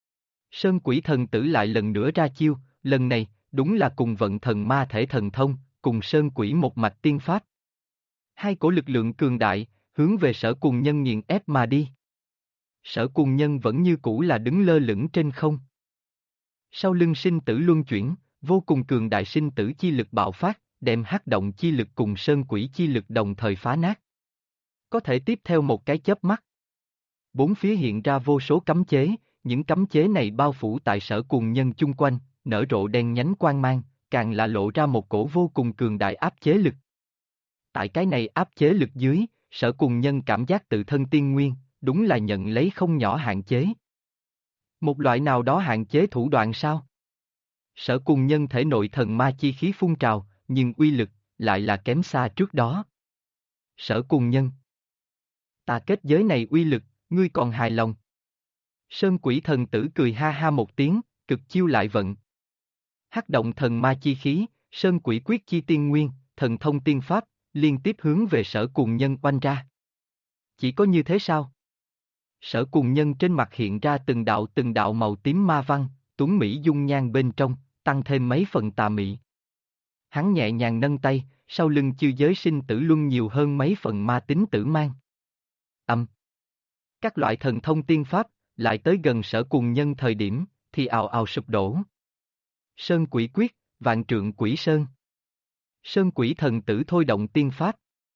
Sơn Quỷ Thần Tử lại lần nữa ra chiêu, lần này, đúng là cùng vận thần ma thể thần thông, cùng Sơn Quỷ một mạch tiên pháp. Hai cổ lực lượng cường đại, hướng về Sở Cùng Nhân nghiền ép mà đi. Sở Cùng Nhân vẫn như cũ là đứng lơ lửng trên không. Sau lưng sinh tử luân chuyển, vô cùng cường đại sinh tử chi lực bạo phát, đem hắc động chi lực cùng Sơn Quỷ chi lực đồng thời phá nát. Có thể tiếp theo một cái chớp mắt. Bốn phía hiện ra vô số cấm chế, những cấm chế này bao phủ tại Sở Cùng Nhân chung quanh, nở rộ đen nhánh quang mang, càng là lộ ra một cổ vô cùng cường đại áp chế lực. Tại cái này áp chế lực dưới, Sở Cùng Nhân cảm giác tự thân tiên nguyên, đúng là nhận lấy không nhỏ hạn chế. Một loại nào đó hạn chế thủ đoạn sao? Sở Cùng Nhân thể nội thần ma chi khí phun trào, nhưng uy lực lại là kém xa trước đó. Sở Cùng Nhân, ta kết giới này uy lực, ngươi còn hài lòng? Sơn Quỷ Thần Tử cười ha ha một tiếng, cực chiêu lại vận. Hắc động thần ma chi khí, Sơn Quỷ Quyết chi tiên nguyên, thần thông tiên pháp, liên tiếp hướng về Sở Cùng Nhân oanh ra. Chỉ có như thế sao? Sở Cùng Nhân trên mặt hiện ra từng đạo màu tím ma văn, tuấn mỹ dung nhan bên trong, tăng thêm mấy phần tà mị. Hắn nhẹ nhàng nâng tay, sau lưng chư giới sinh tử luân nhiều hơn mấy phần ma tính tử mang. Các loại thần thông tiên pháp, lại tới gần Sở Cùng Nhân thời điểm, thì ào ào sụp đổ. Sơn Quỷ Quyết, vạn trượng quỷ sơn. Sơn Quỷ Thần Tử thôi động tiên pháp.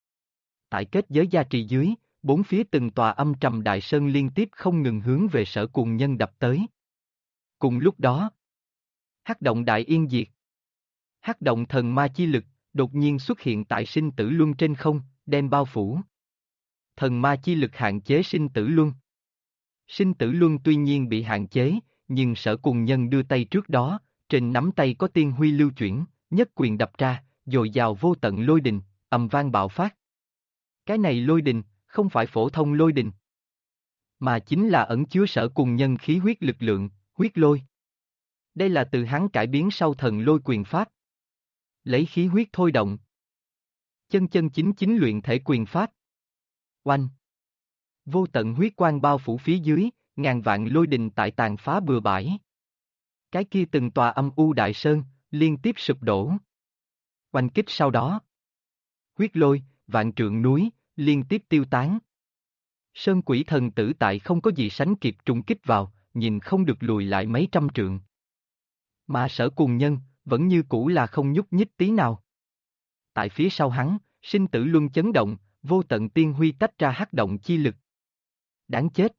Tại kết giới gia trì dưới, bốn phía từng tòa âm trầm đại sơn liên tiếp không ngừng hướng về Sở Cùng Nhân đập tới. Cùng lúc đó, hắc động đại yên diệt. Hắc động thần ma chi lực, đột nhiên xuất hiện tại sinh tử luân trên không, đem bao phủ. Thần ma chi lực hạn chế sinh tử luân. Sinh tử luân tuy nhiên bị hạn chế, nhưng Sở Cùng Nhân đưa tay trước đó, trên nắm tay có tiên huy lưu chuyển, nhất quyền đập ra, dồi dào vô tận lôi đình, ầm vang bạo phát. Cái này lôi đình, không phải phổ thông lôi đình, mà chính là ẩn chứa Sở Cùng Nhân khí huyết lực lượng, huyết lôi. Đây là từ hắn cải biến sau thần lôi quyền pháp. Lấy khí huyết thôi động. Chân chân chính chính luyện thể quyền pháp. Oanh! Vô tận huyết quang bao phủ phía dưới, ngàn vạn lôi đình tại tàn phá bừa bãi. Cái kia từng tòa âm u đại sơn, liên tiếp sụp đổ. Oanh kích sau đó. Huyết lôi, vạn trượng núi, liên tiếp tiêu tán. Sơn Quỷ Thần Tử tại không có gì sánh kịp trùng kích vào, nhìn không được lùi lại mấy trăm trượng. Mà Sở Cùng Nhân, vẫn như cũ là không nhúc nhích tí nào. Tại phía sau hắn, sinh tử luân chấn động, vô tận tiên huy tách ra hắc động chi lực. Đáng chết!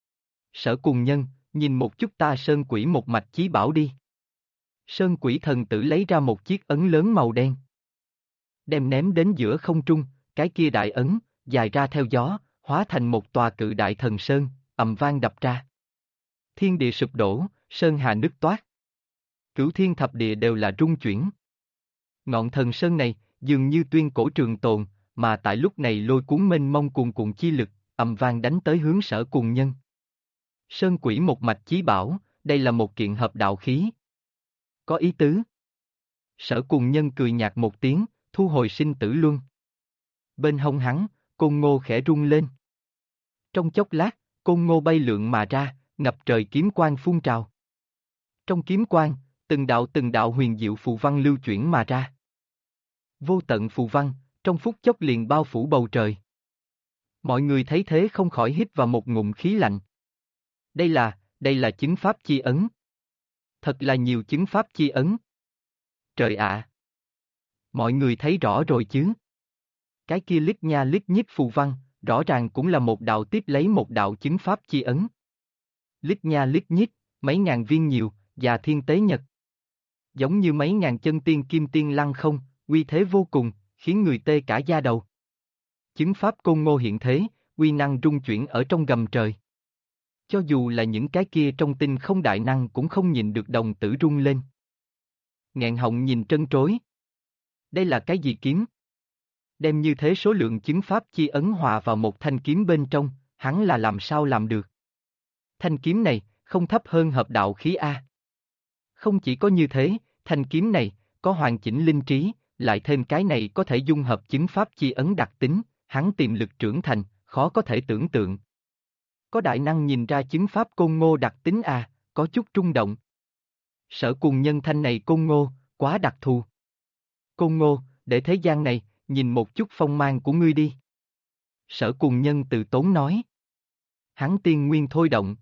Sở Cùng Nhân, nhìn một chút ta Sơn Quỷ một mạch chí bảo đi. Sơn Quỷ Thần Tử lấy ra một chiếc ấn lớn màu đen. Đem ném đến giữa không trung, cái kia đại ấn, dài ra theo gió, hóa thành một tòa cự đại thần sơn, ầm vang đập ra. Thiên địa sụp đổ, sơn hà nứt toát. Cửu thiên thập địa đều là rung chuyển. Ngọn thần sơn này, dường như tuyên cổ trường tồn, mà tại lúc này lôi cuốn mênh mông cuồn cuộn chi lực, ầm vang đánh tới hướng Sở Cùng Nhân. Sơn Quỷ một mạch chí bảo, đây là một kiện hợp đạo khí. Có ý tứ. Sở Cùng Nhân cười nhạt một tiếng, thu hồi sinh tử luân. Bên hông hắn, côn ngô khẽ rung lên. Trong chốc lát, côn ngô bay lượn mà ra, ngập trời kiếm quang phun trào. Trong kiếm quang, từng đạo huyền diệu phù văn lưu chuyển mà ra. Vô tận phù văn, trong phút chốc liền bao phủ bầu trời. Mọi người thấy thế không khỏi hít vào một ngụm khí lạnh. Đây là chứng pháp chi ấn. Thật là nhiều chứng pháp chi ấn. Trời ạ! Mọi người thấy rõ rồi chứ? Cái kia lít nha lít nhít phù văn, rõ ràng cũng là một đạo tiếp lấy một đạo chứng pháp chi ấn. Lít nha lít nhít, mấy ngàn viên nhiều, và thiên tế nhật. Giống như mấy ngàn chân tiên kim tiên lăng không, uy thế vô cùng, khiến người tê cả da đầu. Chứng pháp côn ngô hiện thế, uy năng rung chuyển ở trong gầm trời. Cho dù là những cái kia trong tinh không đại năng cũng không nhìn được đồng tử rung lên. Nghẹn họng nhìn trân trối. Đây là cái gì kiếm? Đem như thế số lượng chứng pháp chi ấn hòa vào một thanh kiếm bên trong, hắn là làm sao làm được? Thanh kiếm này, không thấp hơn hợp đạo khí A. Không chỉ có như thế, thanh kiếm này, có hoàn chỉnh linh trí, lại thêm cái này có thể dung hợp chứng pháp chi ấn đặc tính, hắn tiềm lực trưởng thành, khó có thể tưởng tượng. Có đại năng nhìn ra chứng pháp côn ngô đặc tính A, có chút trung động. Sở Cùng Nhân thanh này côn ngô, quá đặc thù. Côn ngô, để thế gian này, nhìn một chút phong mang của ngươi đi. Sở Cùng Nhân từ tốn nói. Hắn tiên nguyên thôi động.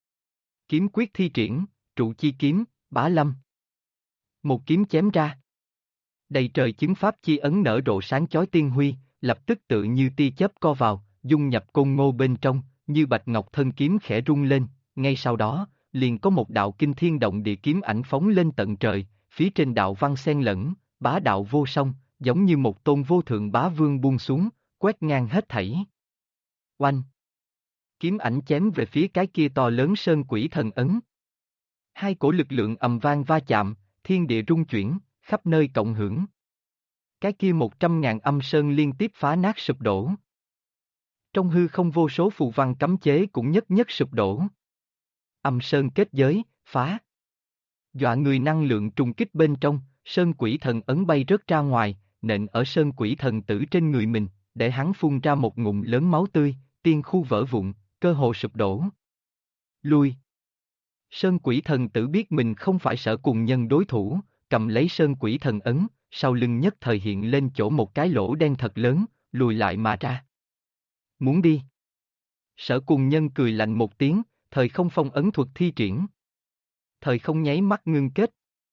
Kiếm quyết thi triển, trụ chi kiếm, bá lâm. Một kiếm chém ra. Đầy trời chứng pháp chi ấn nở rộ sáng chói tiên huy, lập tức tự như tia chớp co vào, dung nhập côn ngô bên trong, như bạch ngọc thân kiếm khẽ rung lên, ngay sau đó, liền có một đạo kinh thiên động địa kiếm ảnh phóng lên tận trời, phía trên đạo văn xen lẫn, bá đạo vô song, giống như một tôn vô thượng bá vương buông xuống, quét ngang hết thảy. Oanh! Kiếm ảnh chém về phía cái kia to lớn sơn quỷ thần ấn. Hai cổ lực lượng ầm vang va chạm, thiên địa rung chuyển, khắp nơi cộng hưởng. Cái kia 100.000 âm sơn liên tiếp phá nát sụp đổ. Trong hư không vô số phù văn cấm chế cũng nhất nhất sụp đổ. Âm sơn kết giới, phá. Dọa người năng lượng trùng kích bên trong, sơn quỷ thần ấn bay rớt ra ngoài, nện ở sơn quỷ thần tử trên người mình, để hắn phun ra một ngụm lớn máu tươi, tiên khu vỡ vụn, cơ hồ sụp đổ. Lui. Sơn quỷ thần tử biết mình không phải Sở Cùng Nhân đối thủ, cầm lấy sơn quỷ thần ấn, sau lưng nhất thời hiện lên chỗ một cái lỗ đen thật lớn, lùi lại mà ra. Muốn đi. Sở Cùng Nhân cười lạnh một tiếng, thời không phong ấn thuật thi triển. Thời không nháy mắt ngưng kết.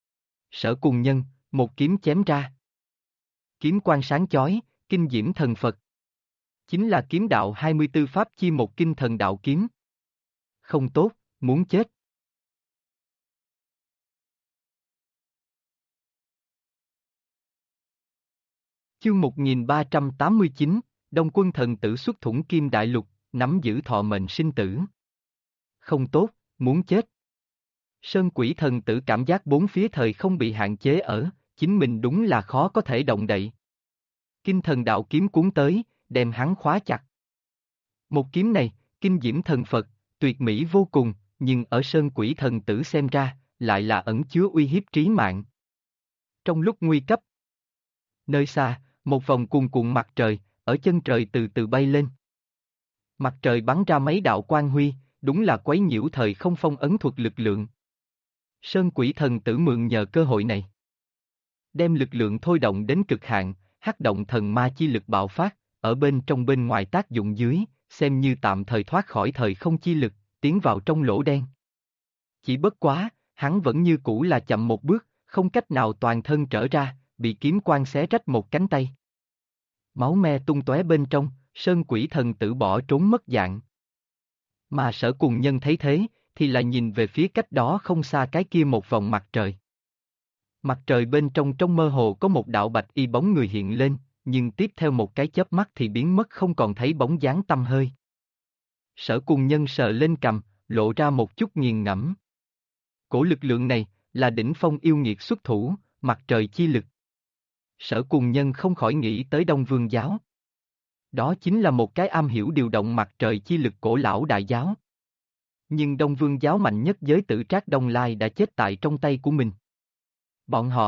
Sở Cùng Nhân, một kiếm chém ra. Kiếm quang sáng chói, kinh diễm thần Phật. Chính là kiếm đạo 24 pháp chi một kinh thần đạo kiếm. Không tốt, muốn chết. Chương 1389, Đông Quân thần tử xuất thủng kim đại lục, nắm giữ thọ mệnh sinh tử. Không tốt, muốn chết. Sơn quỷ thần tử cảm giác bốn phía thời không bị hạn chế ở, chính mình đúng là khó có thể động đậy. Kinh thần đạo kiếm cuốn tới, đem hắn khóa chặt. Một kiếm này, kinh diễm thần Phật, tuyệt mỹ vô cùng, nhưng ở sơn quỷ thần tử xem ra, lại là ẩn chứa uy hiếp trí mạng. Trong lúc nguy cấp, nơi xa, một vòng cuồn cuộn mặt trời, ở chân trời từ từ bay lên. Mặt trời bắn ra mấy đạo quang huy, đúng là quấy nhiễu thời không phong ấn thuật lực lượng. Sơn quỷ thần tử mượn nhờ cơ hội này, đem lực lượng thôi động đến cực hạn, hắc động thần ma chi lực bạo phát, ở bên trong bên ngoài tác dụng dưới, xem như tạm thời thoát khỏi thời không chi lực, tiến vào trong lỗ đen. Chỉ bất quá, hắn vẫn như cũ là chậm một bước, không cách nào toàn thân trở ra, bị kiếm quang xé rách một cánh tay. Máu me tung tóe bên trong, sơn quỷ thần tử bỏ trốn mất dạng. Mà Sở Cùng Nhân thấy thế, thì là nhìn về phía cách đó không xa cái kia một vòng mặt trời. Mặt trời bên trong mơ hồ có một đạo bạch y bóng người hiện lên, nhưng tiếp theo một cái chớp mắt thì biến mất không còn thấy bóng dáng tăm hơi. Sở Cùng Nhân sờ lên cằm, lộ ra một chút nghiền ngẫm. Cổ lực lượng này, là đỉnh phong yêu nghiệt xuất thủ, mặt trời chi lực. Sở Cùng Nhân không khỏi nghĩ tới Đông Vương giáo. Đó chính là một cái am hiểu điều động mặt trời chi lực cổ lão đại giáo. Nhưng Đông Vương giáo mạnh nhất giới tử Trác Đông Lai đã chết tại trong tay của mình. Bọn họ,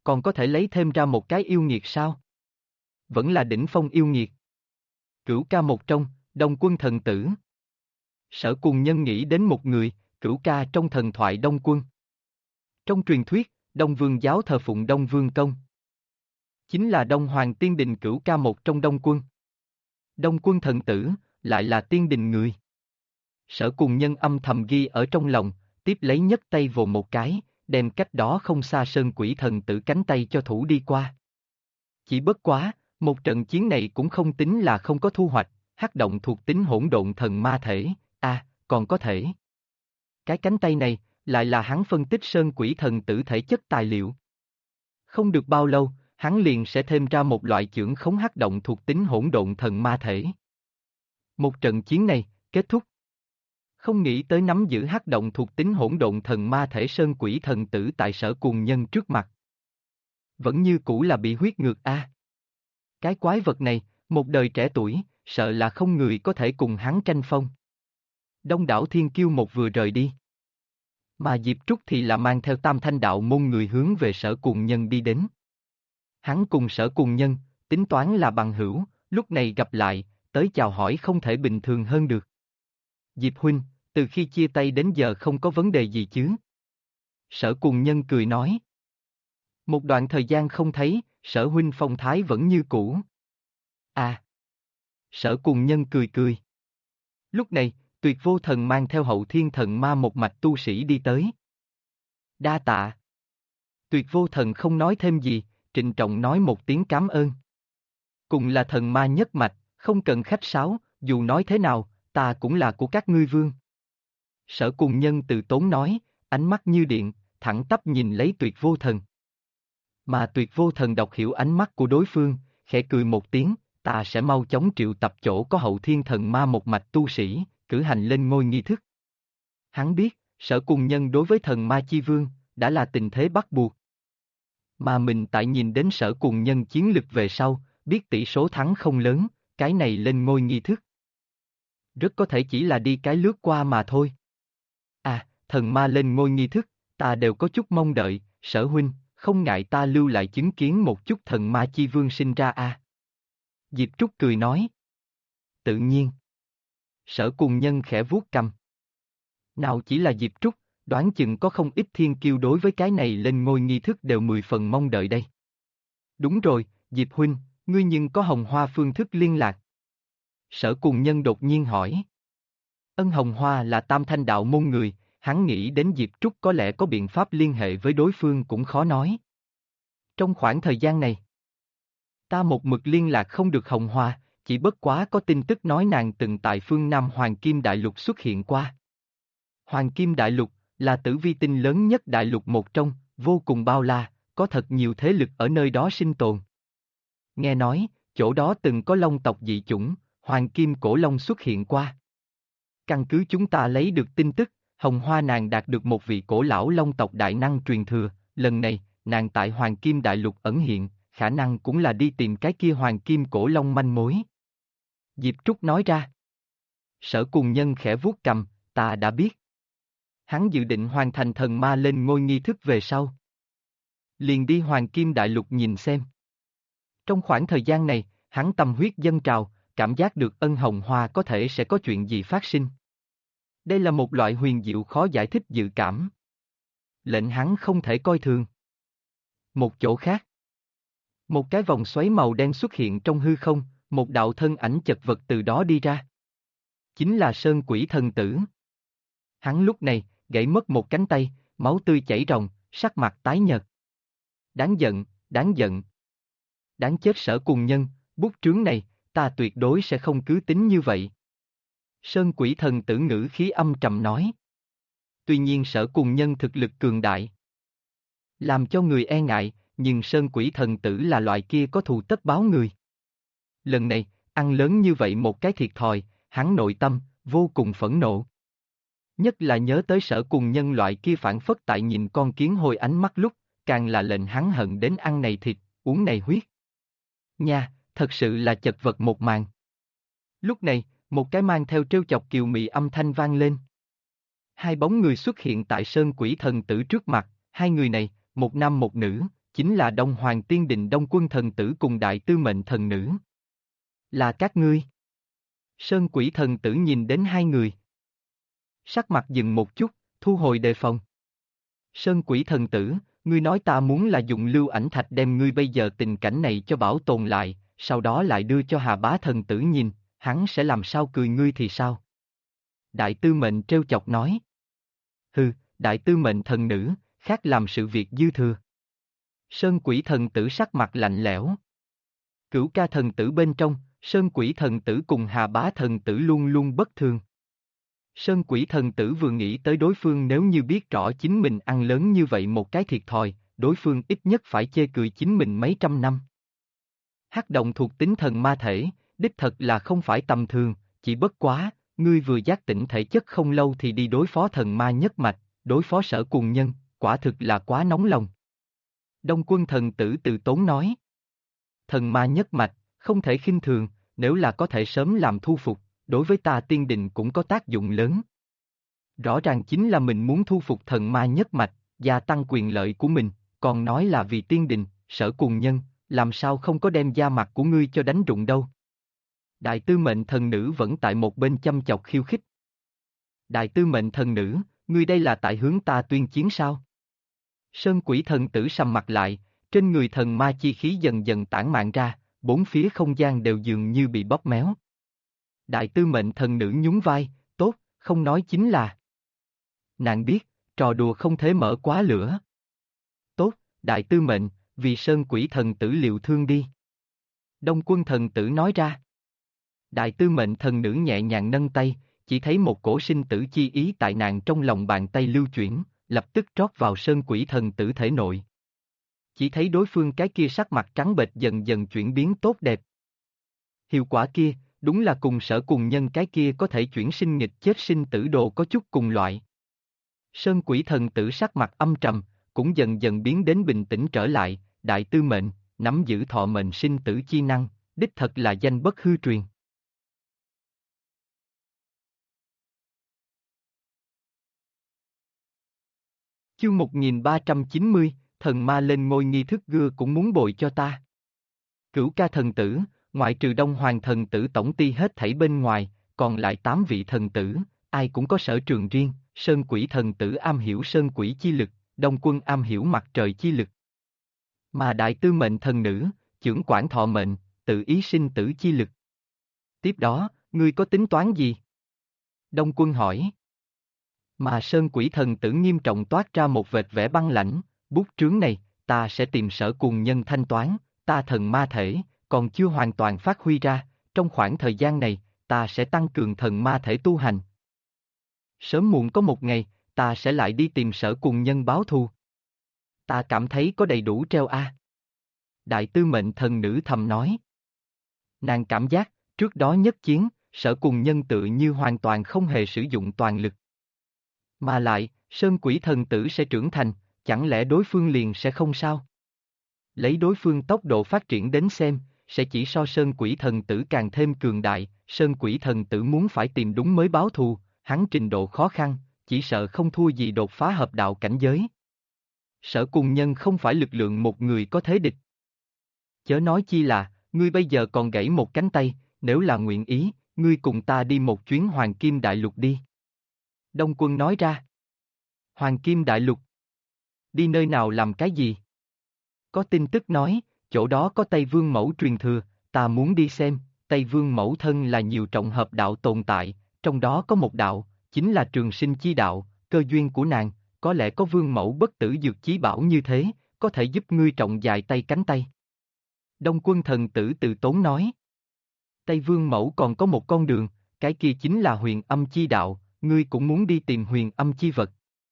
còn có thể lấy thêm ra một cái yêu nghiệt sao? Vẫn là đỉnh phong yêu nghiệt. Cửu ca một trong, Đông Quân thần tử. Sở Cùng Nhân nghĩ đến một người, Cửu ca trong thần thoại Đông Quân. Trong truyền thuyết, Đông Vương giáo thờ phụng Đông Vương Công. Chính là Đông Hoàng Tiên Đình Cửu ca một trong Đông Quân. Đông Quân thần tử, lại là tiên đình người. Sở Cùng Nhân âm thầm ghi ở trong lòng, tiếp lấy nhấc tay vồ một cái, đem cách đó không xa Sơn Quỷ thần tử cánh tay cho thủ đi qua. Chỉ bất quá, một trận chiến này cũng không tính là không có thu hoạch, hắc động thuộc tính hỗn độn thần ma thể, còn có thể. Cái cánh tay này, lại là hắn phân tích Sơn Quỷ thần tử thể chất tài liệu. Không được bao lâu, hắn liền sẽ thêm ra một loại chưởng khống hắc động thuộc tính hỗn độn thần ma thể. Một trận chiến này, kết thúc. Không nghĩ tới nắm giữ hắc động thuộc tính hỗn độn thần ma thể Sơn Quỷ thần tử tại Sở Cùng Nhân trước mặt. Vẫn như cũ là bị huyết ngược a. Cái quái vật này, một đời trẻ tuổi, sợ là không người có thể cùng hắn tranh phong. Đông đảo thiên kiêu một vừa rời đi. Mà Diệp Trúc thì là mang theo Tam Thanh đạo môn người hướng về Sở Cùng Nhân đi đến. Hắn cùng Sở Cùng Nhân, tính toán là bằng hữu, lúc này gặp lại, tới chào hỏi không thể bình thường hơn được. Diệp huynh, từ khi chia tay đến giờ không có vấn đề gì chứ? Sở Cùng Nhân cười nói. Một đoạn thời gian không thấy, Sở huynh phong thái vẫn như cũ. Sở Cùng Nhân cười cười. Lúc này, Tuyệt Vô Thần mang theo Hậu Thiên Thần Ma một mạch tu sĩ đi tới. Đa tạ. Tuyệt Vô Thần không nói thêm gì, trịnh trọng nói một tiếng cảm ơn. Cùng là thần ma nhất mạch, không cần khách sáo, dù nói thế nào, ta cũng là của các ngươi vương. Sở Cùng Nhân từ tốn nói, ánh mắt như điện, thẳng tắp nhìn lấy Tuyệt Vô Thần. Mà Tuyệt Vô Thần đọc hiểu ánh mắt của đối phương, khẽ cười một tiếng, ta sẽ mau chóng triệu tập chỗ có Hậu Thiên Thần Ma một mạch tu sĩ, cử hành lên ngôi nghi thức. Hắn biết, Sở Cùng Nhân đối với thần ma chi vương, đã là tình thế bắt buộc. Mà mình tại nhìn đến Sở Cùng Nhân chiến lực về sau, biết tỷ số thắng không lớn, cái này lên ngôi nghi thức. Rất có thể chỉ là đi cái lướt qua mà thôi. Thần ma lên ngôi nghi thức, ta đều có chút mong đợi, Sở huynh, không ngại ta lưu lại chứng kiến một chút thần ma chi vương sinh ra Diệp Trúc cười nói. Tự nhiên. Sở Cùng Nhân khẽ vuốt cầm. Nào chỉ là Diệp Trúc, đoán chừng có không ít thiên kiêu đối với cái này lên ngôi nghi thức đều 10 phần mong đợi đây. Đúng rồi, Diệp huynh, ngươi nhưng có Hồng Hoa phương thức liên lạc. Sở Cùng Nhân đột nhiên hỏi. Ân Hồng Hoa là Tam Thanh đạo môn người, hắn nghĩ đến Diệp Trúc có lẽ có biện pháp liên hệ với đối phương cũng khó nói. Trong khoảng thời gian này, ta một mực liên lạc không được Hồng Hoa, chỉ bất quá có tin tức nói nàng từng tại phương Nam Hoàng Kim Đại Lục xuất hiện qua. Hoàng Kim Đại Lục là tử vi tinh lớn nhất đại lục một trong, vô cùng bao la, có thật nhiều thế lực ở nơi đó sinh tồn. Nghe nói, chỗ đó từng có long tộc dị chủng, Hoàng Kim Cổ Long xuất hiện qua. Căn cứ chúng ta lấy được tin tức, Hồng Hoa nàng đạt được một vị cổ lão long tộc đại năng truyền thừa, lần này, nàng tại Hoàng Kim Đại Lục ẩn hiện, khả năng cũng là đi tìm cái kia Hoàng Kim Cổ Long manh mối. Diệp Trúc nói ra. Sở Cùng Nhân khẽ vuốt cầm, ta đã biết. Hắn dự định hoàn thành thần ma lên ngôi nghi thức về sau. Liền đi Hoàng Kim Đại Lục nhìn xem. Trong khoảng thời gian này, hắn tâm huyết dâng trào, cảm giác được Ân Hồng Hoa có thể sẽ có chuyện gì phát sinh. Đây là một loại huyền diệu khó giải thích dự cảm. Lệnh hắn không thể coi thường. Một chỗ khác. Một cái vòng xoáy màu đen xuất hiện trong hư không, một đạo thân ảnh chật vật từ đó đi ra. Chính là Sơn Quỷ thần tử. Hắn lúc này, gãy mất một cánh tay, máu tươi chảy ròng, sắc mặt tái nhợt. Đáng giận, đáng giận. Đáng chết Sở Cùng Nhân, bút trướng này, ta tuyệt đối sẽ không cứ tính như vậy. Sơn Quỷ thần tử ngữ khí âm trầm nói. Tuy nhiên Sở Cùng Nhân thực lực cường đại, làm cho người e ngại, nhưng Sơn Quỷ thần tử là loại kia có thù tất báo người. Lần này, ăn lớn như vậy một cái thiệt thòi, hắn nội tâm, vô cùng phẫn nộ. Nhất là nhớ tới Sở Cùng Nhân loại kia phản phất tại nhìn con kiến hôi ánh mắt lúc, càng là lệnh hắn hận đến ăn này thịt, uống này huyết. Nha, thật sự là chật vật một màn. Lúc này, một cái mang theo trêu chọc kiều mị âm thanh vang lên. Hai bóng người xuất hiện tại Sơn Quỷ thần tử trước mặt, hai người này, một nam một nữ, chính là Đông Hoàng Tiên Định Đông Quân thần tử cùng Đại Tư Mệnh thần nữ. Là các ngươi. Sơn Quỷ thần tử nhìn đến hai người. Sắc mặt dừng một chút, thu hồi đề phòng. Sơn Quỷ thần tử, ngươi nói ta muốn là dùng lưu ảnh thạch đem ngươi bây giờ tình cảnh này cho bảo tồn lại, sau đó lại đưa cho Hà Bá thần tử nhìn, hắn sẽ làm sao cười ngươi thì sao? Đại Tư Mệnh trêu chọc nói. Hừ, Đại Tư Mệnh thần nữ, khác làm sự việc dư thừa. Sơn Quỷ thần tử sắc mặt lạnh lẽo. Cửu ca thần tử bên trong, Sơn Quỷ thần tử cùng Hà Bá thần tử luôn luôn bất thường. Sơn Quỷ thần tử vừa nghĩ tới đối phương nếu như biết rõ chính mình ăn lớn như vậy một cái thiệt thòi, đối phương ít nhất phải chê cười chính mình mấy trăm năm. Hắc động thuộc tính thần ma thể, đích thật là không phải tầm thường, chỉ bất quá, ngươi vừa giác tỉnh thể chất không lâu thì đi đối phó thần ma nhất mạch, đối phó Sở Cùng Nhân, quả thực là quá nóng lòng. Đông Quân thần tử từ tốn nói. Thần ma nhất mạch, không thể khinh thường, nếu là có thể sớm làm thu phục, đối với ta Tiên Định cũng có tác dụng lớn. Rõ ràng chính là mình muốn thu phục thần ma nhất mạch, gia tăng quyền lợi của mình, còn nói là vì Tiên Định, Sở Cùng Nhân, làm sao không có đem da mặt của ngươi cho đánh rụng đâu. Đại Tư Mệnh thần nữ vẫn tại một bên chăm chọc khiêu khích. Đại Tư Mệnh thần nữ, ngươi đây là tại hướng ta tuyên chiến sao? Sơn Quỷ thần tử sầm mặt lại, trên người thần ma chi khí dần dần tản mạn ra, bốn phía không gian đều dường như bị bóp méo. Đại Tư Mệnh thần nữ nhún vai, tốt, không nói chính là. Nàng biết, trò đùa không thể mở quá lửa. Tốt, Đại Tư Mệnh, vì Sơn Quỷ thần tử liệu thương đi. Đông Quân thần tử nói ra. Đại Tư Mệnh thần nữ nhẹ nhàng nâng tay, chỉ thấy một cổ sinh tử chi ý tại nàng trong lòng bàn tay lưu chuyển, lập tức trót vào Sơn Quỷ thần tử thể nội. Chỉ thấy đối phương cái kia sắc mặt trắng bệch dần dần chuyển biến tốt đẹp. Hiệu quả kia, đúng là cùng Sở Cùng Nhân cái kia có thể chuyển sinh nghịch chết sinh tử đồ có chút cùng loại. Sơn Quỷ thần tử sắc mặt âm trầm, cũng dần dần biến đến bình tĩnh trở lại, Đại Tư Mệnh, nắm giữ thọ mệnh sinh tử chi năng, đích thật là danh bất hư truyền. Chương 1390, thần ma lên ngôi nghi thức gưa cũng muốn bồi cho ta. Cửu ca thần tử, ngoại trừ Đông Hoàng thần tử tổng ty hết thảy bên ngoài, còn lại 8 vị thần tử, ai cũng có sở trường riêng, Sơn Quỷ thần tử am hiểu Sơn Quỷ chi lực, Đông Quân am hiểu mặt trời chi lực. Mà Đại Tư Mệnh thần nữ, chưởng quản thọ mệnh, tự ý sinh tử chi lực. Tiếp đó, ngươi có tính toán gì? Đông Quân hỏi. Mà Sơn Quỷ thần tử nghiêm trọng toát ra một vệt vẻ băng lãnh, bút trướng này, ta sẽ tìm Sở Cùng Nhân thanh toán, ta thần ma thể, còn chưa hoàn toàn phát huy ra, trong khoảng thời gian này, ta sẽ tăng cường thần ma thể tu hành. Sớm muộn có một ngày, ta sẽ lại đi tìm Sở Cùng Nhân báo thù. Ta cảm thấy có đầy đủ treo a. Đại Tư Mệnh thần nữ thầm nói. Nàng cảm giác, trước đó nhất chiến, Sở Cùng Nhân tự như hoàn toàn không hề sử dụng toàn lực. Mà lại, Sơn Quỷ thần tử sẽ trưởng thành, chẳng lẽ đối phương liền sẽ không sao? Lấy đối phương tốc độ phát triển đến xem, sẽ chỉ so Sơn Quỷ thần tử càng thêm cường đại, Sơn Quỷ thần tử muốn phải tìm đúng mới báo thù, hắn trình độ khó khăn, chỉ sợ không thua gì đột phá hợp đạo cảnh giới. Sở Cùng Nhân không phải lực lượng một người có thế địch. Chớ nói chi là, ngươi bây giờ còn gãy một cánh tay, nếu là nguyện ý, ngươi cùng ta đi một chuyến Hoàng Kim Đại Lục đi. Đông Quân nói ra. Hoàng Kim Đại Lục. Đi nơi nào làm cái gì? Có tin tức nói, chỗ đó có Tây Vương Mẫu truyền thừa, ta muốn đi xem, Tây Vương Mẫu thân là nhiều trọng hợp đạo tồn tại, trong đó có một đạo, chính là trường sinh chi đạo, cơ duyên của nàng, có lẽ có Vương Mẫu bất tử dược chí bảo như thế, có thể giúp ngươi trọng dài tay cánh tay. Đông Quân thần tử từ tốn nói. Tây Vương Mẫu còn có một con đường, cái kia chính là huyền âm chi đạo, ngươi cũng muốn đi tìm huyền âm chi vật.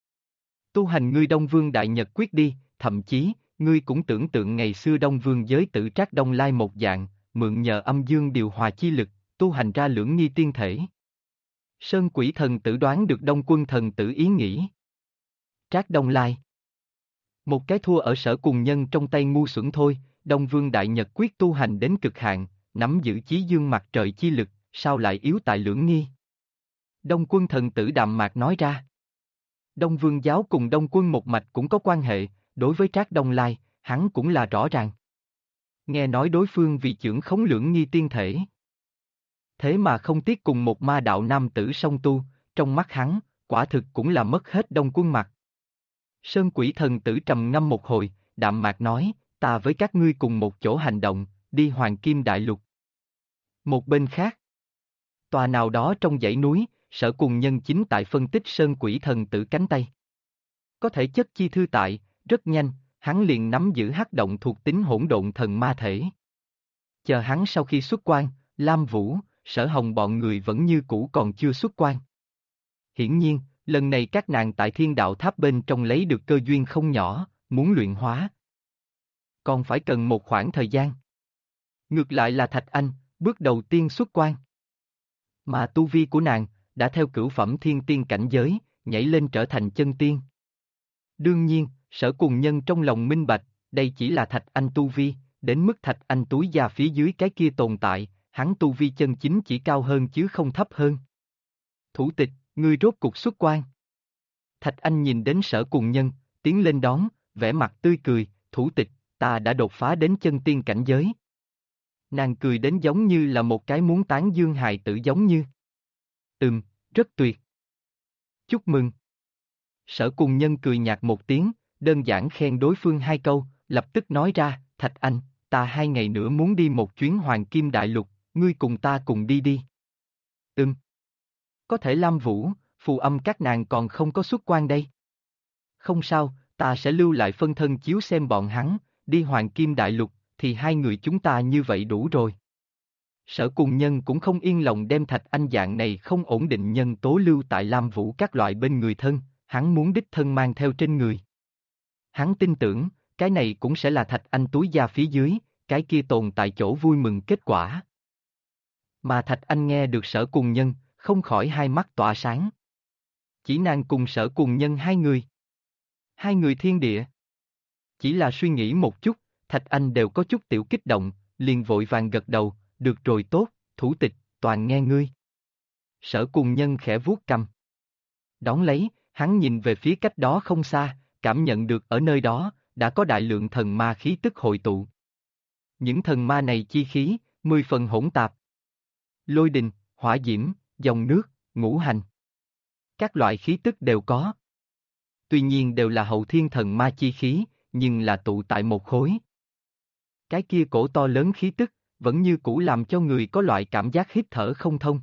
Tu hành ngươi Đông Vương Đại Nhật quyết đi, thậm chí, ngươi cũng tưởng tượng ngày xưa Đông Vương giới tự Trác Đông Lai một dạng, mượn nhờ âm dương điều hòa chi lực, tu hành ra lưỡng nghi tiên thể. Sơn Quỷ thần tử đoán được Đông Quân thần tử ý nghĩ. Trác Đông Lai. Một cái thua ở Sở Cùng Nhân trong tay ngu xuẩn thôi, Đông Vương Đại Nhật quyết tu hành đến cực hạn, nắm giữ chí dương mặt trời chi lực, sao lại yếu tại lưỡng nghi? Đông Quân thần tử đạm mạc nói ra. Đông Vương giáo cùng Đông Quân một mạch cũng có quan hệ, đối với Trác Đông Lai, hắn cũng là rõ ràng. Nghe nói đối phương vì chưởng khống lưỡng nghi tiên thể. Thế mà không tiếc cùng một ma đạo nam tử song tu, trong mắt hắn, quả thực cũng là mất hết đông quân mặt. Sơn Quỷ Thần Tử trầm ngâm một hồi, đạm mạc nói, ta với các ngươi cùng một chỗ hành động, đi Hoàng Kim Đại Lục. Một bên khác, tòa nào đó trong dãy núi, Sở Cùng Nhân chính tại phân tích Sơn Quỷ Thần Tử cánh tay. Có thể chất chi thư tại, rất nhanh, hắn liền nắm giữ hắc động thuộc tính hỗn độn thần ma thể. Chờ hắn sau khi xuất quan, Lam Vũ, Sở Hồng bọn người vẫn như cũ còn chưa xuất quan. Hiển nhiên, lần này các nàng tại Thiên Đạo Tháp bên trong lấy được cơ duyên không nhỏ, muốn luyện hóa. Còn phải cần một khoảng thời gian. Ngược lại là Thạch Anh, bước đầu tiên xuất quan. Mà tu vi của nàng, đã theo cửu phẩm thiên tiên cảnh giới, nhảy lên trở thành chân tiên. Đương nhiên, Sở Cùng Nhân trong lòng minh bạch, đây chỉ là Thạch Anh tu vi, đến mức Thạch Anh túi da phía dưới cái kia tồn tại, hắn tu vi chân chính chỉ cao hơn chứ không thấp hơn. Thủ tịch, ngươi rốt cuộc xuất quan. Thạch Anh nhìn đến Sở Cùng Nhân, tiến lên đón, vẻ mặt tươi cười, thủ tịch, ta đã đột phá đến chân tiên cảnh giới. Nàng cười đến giống như là một cái muốn tán dương hài tử giống như. Rất tuyệt. Chúc mừng. Sở Cùng Nhân cười nhạt một tiếng, đơn giản khen đối phương hai câu, lập tức nói ra, Thạch Anh, ta 2 ngày nữa muốn đi một chuyến Hoàng Kim Đại Lục, ngươi cùng ta cùng đi đi. Có thể Lam Vũ, Phù Âm các nàng còn không có xuất quan đây. Không sao, ta sẽ lưu lại phân thân chiếu xem bọn hắn, đi Hoàng Kim Đại Lục, thì 2 người chúng ta như vậy đủ rồi. Sở Cùng Nhân cũng không yên lòng đem Thạch Anh dạng này không ổn định nhân tố lưu tại Lam Vũ các loại bên người thân, hắn muốn đích thân mang theo trên người. Hắn tin tưởng, cái này cũng sẽ là Thạch Anh túi da phía dưới, cái kia tồn tại chỗ vui mừng kết quả. Mà Thạch Anh nghe được Sở Cùng Nhân, không khỏi hai mắt tỏa sáng. Chỉ nàng cùng Sở Cùng Nhân 2 người. 2 người thiên địa. Chỉ là suy nghĩ một chút, Thạch Anh đều có chút tiểu kích động, liền vội vàng gật đầu, được rồi tốt, thủ tịch, toàn nghe ngươi. Sở Cùng Nhân khẽ vuốt cằm. Đón lấy, hắn nhìn về phía cách đó không xa, cảm nhận được ở nơi đó, đã có đại lượng thần ma khí tức hội tụ. Những thần ma này chi khí, 10 phần hỗn tạp. Lôi đình, hỏa diễm, dòng nước, ngũ hành. Các loại khí tức đều có. Tuy nhiên đều là hậu thiên thần ma chi khí, nhưng là tụ tại một khối. Cái kia cổ to lớn khí tức, vẫn như cũ làm cho người có loại cảm giác hít thở không thông.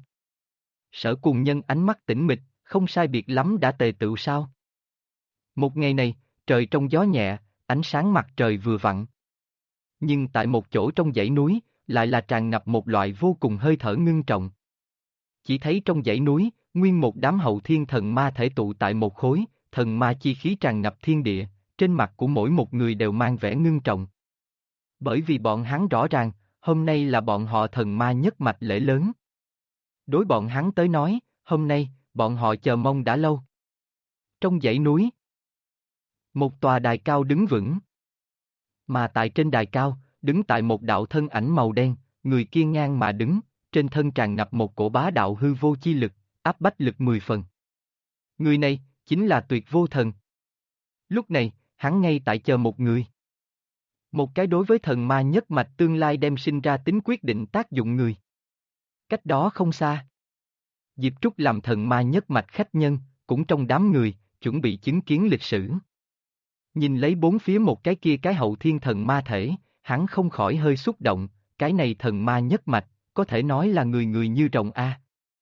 Sở Cùng Nhân ánh mắt tĩnh mịch, không sai biệt lắm đã tề tựu sao. Một ngày này, trời trong gió nhẹ, ánh sáng mặt trời vừa vặn. Nhưng tại một chỗ trong dãy núi, lại là tràn ngập một loại vô cùng hơi thở ngưng trọng. Chỉ thấy trong dãy núi, nguyên một đám hậu thiên thần ma thể tụ tại một khối, thần ma chi khí tràn ngập thiên địa, trên mặt của mỗi một người đều mang vẻ ngưng trọng. Bởi vì bọn hắn rõ ràng, hôm nay là bọn họ thần ma nhất mạch lễ lớn. Đối bọn hắn tới nói, hôm nay, bọn họ chờ mong đã lâu. Trong dãy núi, một tòa đài cao đứng vững. Mà tại trên đài cao, đứng tại một đạo thân ảnh màu đen, người kia ngang mà đứng, trên thân tràn ngập một cổ bá đạo hư vô chi lực, áp bách lực 10 phần. Người này, chính là Tuyệt Vô Thần. Lúc này, hắn ngay tại chờ một người. Một cái đối với thần ma nhất mạch tương lai đem sinh ra tính quyết định tác dụng người. Cách đó không xa. Diệp Trúc làm thần ma nhất mạch khách nhân, cũng trong đám người, chuẩn bị chứng kiến lịch sử. Nhìn lấy bốn phía một cái kia cái hậu thiên thần ma thể, hắn không khỏi hơi xúc động, cái này thần ma nhất mạch, có thể nói là người người như rồng A.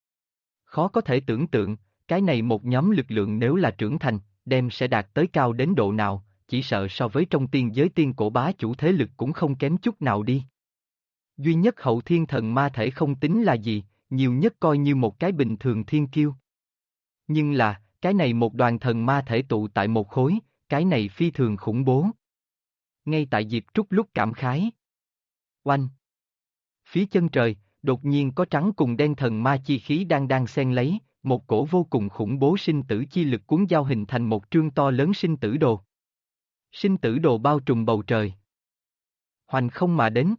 Khó có thể tưởng tượng, cái này một nhóm lực lượng nếu là trưởng thành, đem sẽ đạt tới cao đến độ nào, chỉ sợ so với trong tiên giới tiên cổ bá chủ thế lực cũng không kém chút nào đi. Duy nhất hậu thiên thần ma thể không tính là gì, nhiều nhất coi như một cái bình thường thiên kiêu. Nhưng là, cái này một đoàn thần ma thể tụ tại một khối, cái này phi thường khủng bố. Ngay tại Diệp Trúc lúc cảm khái. Oanh! Phía chân trời, đột nhiên có trắng cùng đen thần ma chi khí đang xen lấy, một cổ vô cùng khủng bố sinh tử chi lực cuốn giao hình thành một trương to lớn sinh tử đồ. Sinh tử đồ bao trùm bầu trời. Hoành không mà đến.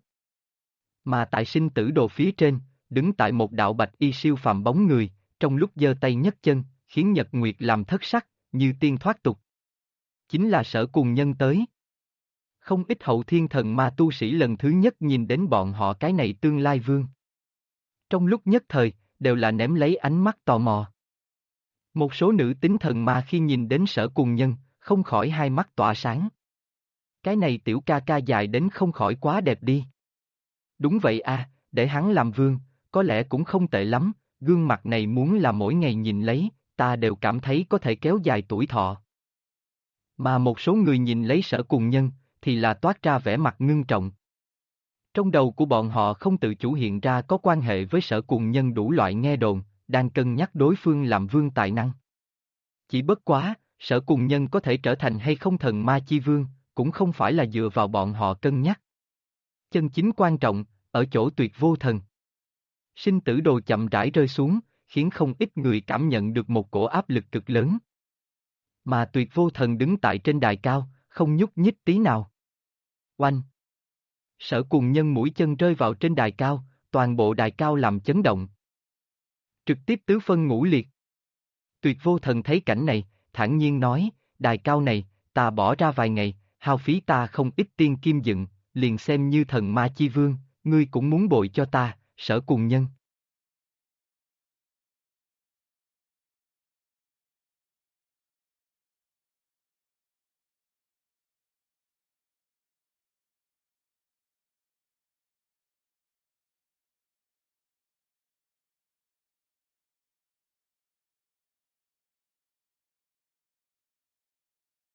Mà tại sinh tử đồ phía trên, đứng tại một đạo bạch y siêu phàm bóng người, trong lúc giơ tay nhấc chân, khiến Nhật Nguyệt làm thất sắc, như tiên thoát tục. Chính là Sở Cùng Nhân tới. Không ít hậu thiên thần ma tu sĩ lần thứ nhất nhìn đến bọn họ cái này tương lai vương. Trong lúc nhất thời, đều là ném lấy ánh mắt tò mò. Một số nữ tính thần ma khi nhìn đến Sở Cùng Nhân, không khỏi hai mắt tỏa sáng. Cái này tiểu ca ca dài đến không khỏi quá đẹp đi. Đúng vậy à, để hắn làm vương, có lẽ cũng không tệ lắm, gương mặt này muốn là mỗi ngày nhìn lấy, ta đều cảm thấy có thể kéo dài tuổi thọ. Mà một số người nhìn lấy Sở Cùng Nhân, thì là toát ra vẻ mặt ngưng trọng. Trong đầu của bọn họ không tự chủ hiện ra có quan hệ với Sở Cùng Nhân đủ loại nghe đồn, đang cân nhắc đối phương làm vương tài năng. Chỉ bất quá, Sở Cùng Nhân có thể trở thành hay không thần ma chi vương, cũng không phải là dựa vào bọn họ cân nhắc. Chân chính quan trọng, ở chỗ tuyệt vô thần. Sinh tử đồ chậm rãi rơi xuống, khiến không ít người cảm nhận được một cổ áp lực cực lớn. Mà tuyệt vô thần đứng tại trên đài cao, không nhúc nhích tí nào. Oanh! Sở Cùng Nhân mũi chân rơi vào trên đài cao, toàn bộ đài cao làm chấn động. Trực tiếp tứ phân ngũ liệt. Tuyệt vô thần thấy cảnh này, thản nhiên nói, đài cao này, ta bỏ ra vài ngày, hao phí ta không ít tiên kim dựng, liền xem như thần ma chi vương, ngươi cũng muốn bồi cho ta, Sở Cùng Nhân.